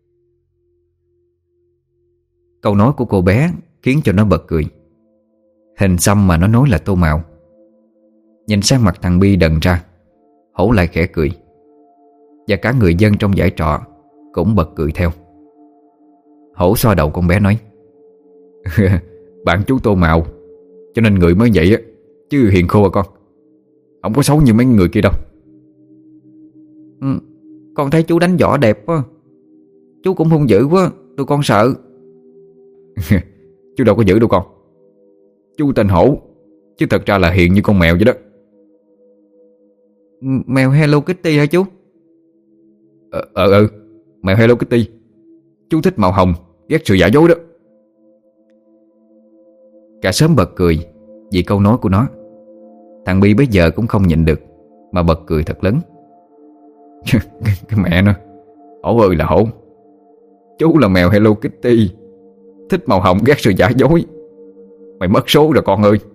Câu nói của cô bé khiến cho nó bật cười. Hình xăm mà nó nói là tô màu. Nhìn sang mặt thằng Bi đần ra, Hổ lại khẽ cười. Và cả người dân trong dãy trọ cũng bật cười theo. Hổ xoa đầu con bé nói: Bạn chú tô màu cho nên người mới vậy á, chứ hiền khô à con. Không có xấu như mấy người kia đâu. Ừ, con thấy chú đánh võ đẹp quá. Chú cũng hung dữ quá, tụi con sợ. Chú đâu có dữ đâu con. Chú tên Hổ, chứ thật ra là hiền như con mèo vậy đó. Mèo Hello Kitty hả chú? Ờ ờ ừ, mèo Hello Kitty. Chú thích màu hồng, ghét sự giả dối đó. Cả xóm bật cười vì câu nói của nó. Thằng Bi bây giờ cũng không nhịn được mà bật cười thật lớn. Cái mẹ nó, Hổ ơi là Hổ. Chú là mèo Hello Kitty, thích màu hồng ghét sự giả dối. Mày mất số rồi con ơi.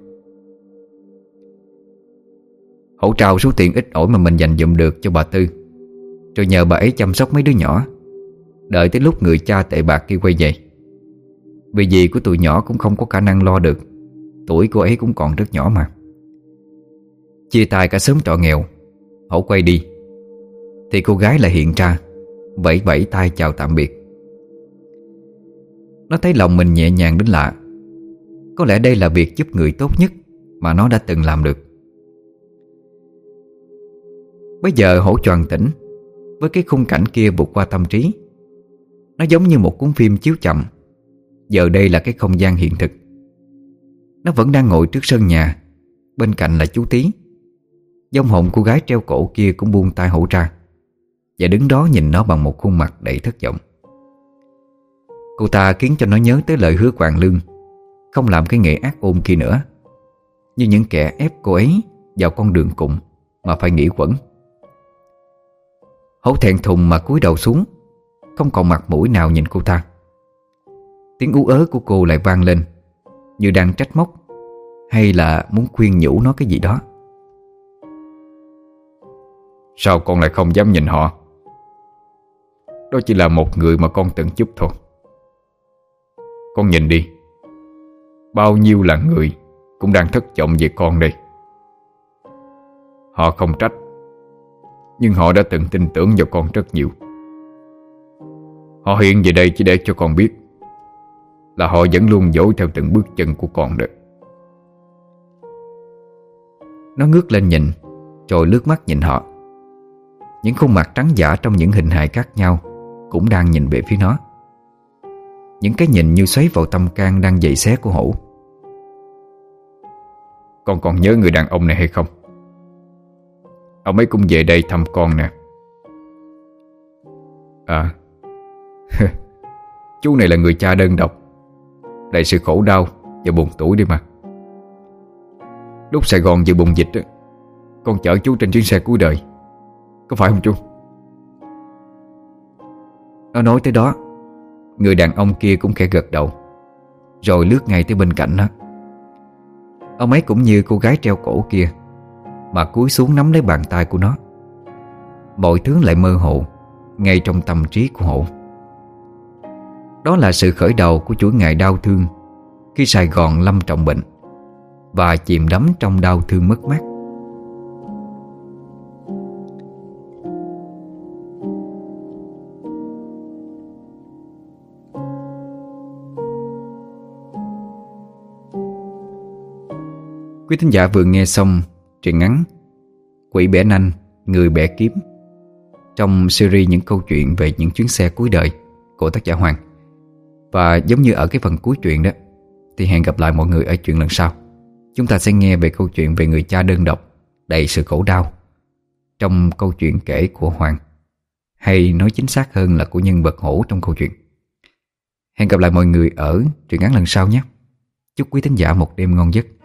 Hổ trao số tiền ít ỏi mà mình dành dụm được cho bà Tư, rồi nhờ bà ấy chăm sóc mấy đứa nhỏ, đợi tới lúc người cha tệ bạc kia quay về. Vì gì của tụi nhỏ cũng không có khả năng lo được. Tuổi cô ấy cũng còn rất nhỏ mà. Chia tay cả xóm trọ nghèo, Hổ quay đi thì cô gái lại hiện ra, vẫy vẫy tay chào tạm biệt. Nó thấy lòng mình nhẹ nhàng đến lạ. Có lẽ đây là việc giúp người tốt nhất mà nó đã từng làm được. Bây giờ Hổ choàng tỉnh với cái khung cảnh kia vụt qua tâm trí. Nó giống như một cuốn phim chiếu chậm. Giờ đây là cái không gian hiện thực. Nó vẫn đang ngồi trước sân nhà, bên cạnh là chú Tí. Vong hồn cô gái treo cổ kia cũng buông tay Hổ ra và đứng đó nhìn nó bằng một khuôn mặt đầy thất vọng. Cô ta khiến cho nó nhớ tới lời hứa Hoàng Lương không làm cái nghề ác ôn kia nữa, như những kẻ ép cô ấy vào con đường cùng mà phải nghĩ quẩn. Hổ thẹn thùng mà cúi đầu xuống, không còn mặt mũi nào nhìn cô ta. Tiếng ú ớ của cô lại vang lên, như đang trách móc hay là muốn khuyên nhủ nó cái gì đó. Sao con lại không dám nhìn họ? Đó chỉ là một người mà con từng giúp thôi. Con nhìn đi, bao nhiêu là người cũng đang thất vọng về con đây. Họ không trách, nhưng họ đã từng tin tưởng vào con rất nhiều. Họ hiện về đây chỉ để cho con biết là họ vẫn luôn dõi theo từng bước chân của con đấy. Nó ngước lên nhìn, rồi lướt mắt nhìn họ. Những khuôn mặt trắng giả trong những hình hài khác nhau cũng đang nhìn về phía nó. Những cái nhìn như xoáy vào tâm can đang dậy xé của Hổ. Con còn nhớ người đàn ông này hay không? Ông ấy cũng về đây thăm con nè. À chú này là người cha đơn độc, đầy sự khổ đau và buồn tủi đi mà. Lúc Sài Gòn vừa bùng dịch, con chở chú trên chuyến xe cuối đời, có phải không chú? Nó nói tới đó, người đàn ông kia cũng khẽ gật đầu, rồi lướt ngay tới bên cạnh nó. Ông ấy cũng như cô gái treo cổ kia, mà cúi xuống nắm lấy bàn tay của nó. Mọi thứ lại mơ hồ ngay trong tâm trí của Hổ. Đó là sự khởi đầu của chuỗi ngày đau thương khi Sài Gòn lâm trọng bệnh và chìm đắm trong đau thương mất mát. Quý thính giả vừa nghe xong truyện ngắn Quỷ bẻ nanh, người bẻ kiếm trong series những câu chuyện về những chuyến xe cuối đời của tác giả Hoàng. Và giống như ở cái phần cuối truyện đó, thì hẹn gặp lại mọi người ở chuyện lần sau. Chúng ta sẽ nghe về câu chuyện về người cha đơn độc đầy sự khổ đau trong câu chuyện kể của Hoàng, hay nói chính xác hơn là của nhân vật Hổ trong câu chuyện. Hẹn gặp lại mọi người ở truyện ngắn lần sau nhé. Chúc quý thính giả một đêm ngon giấc.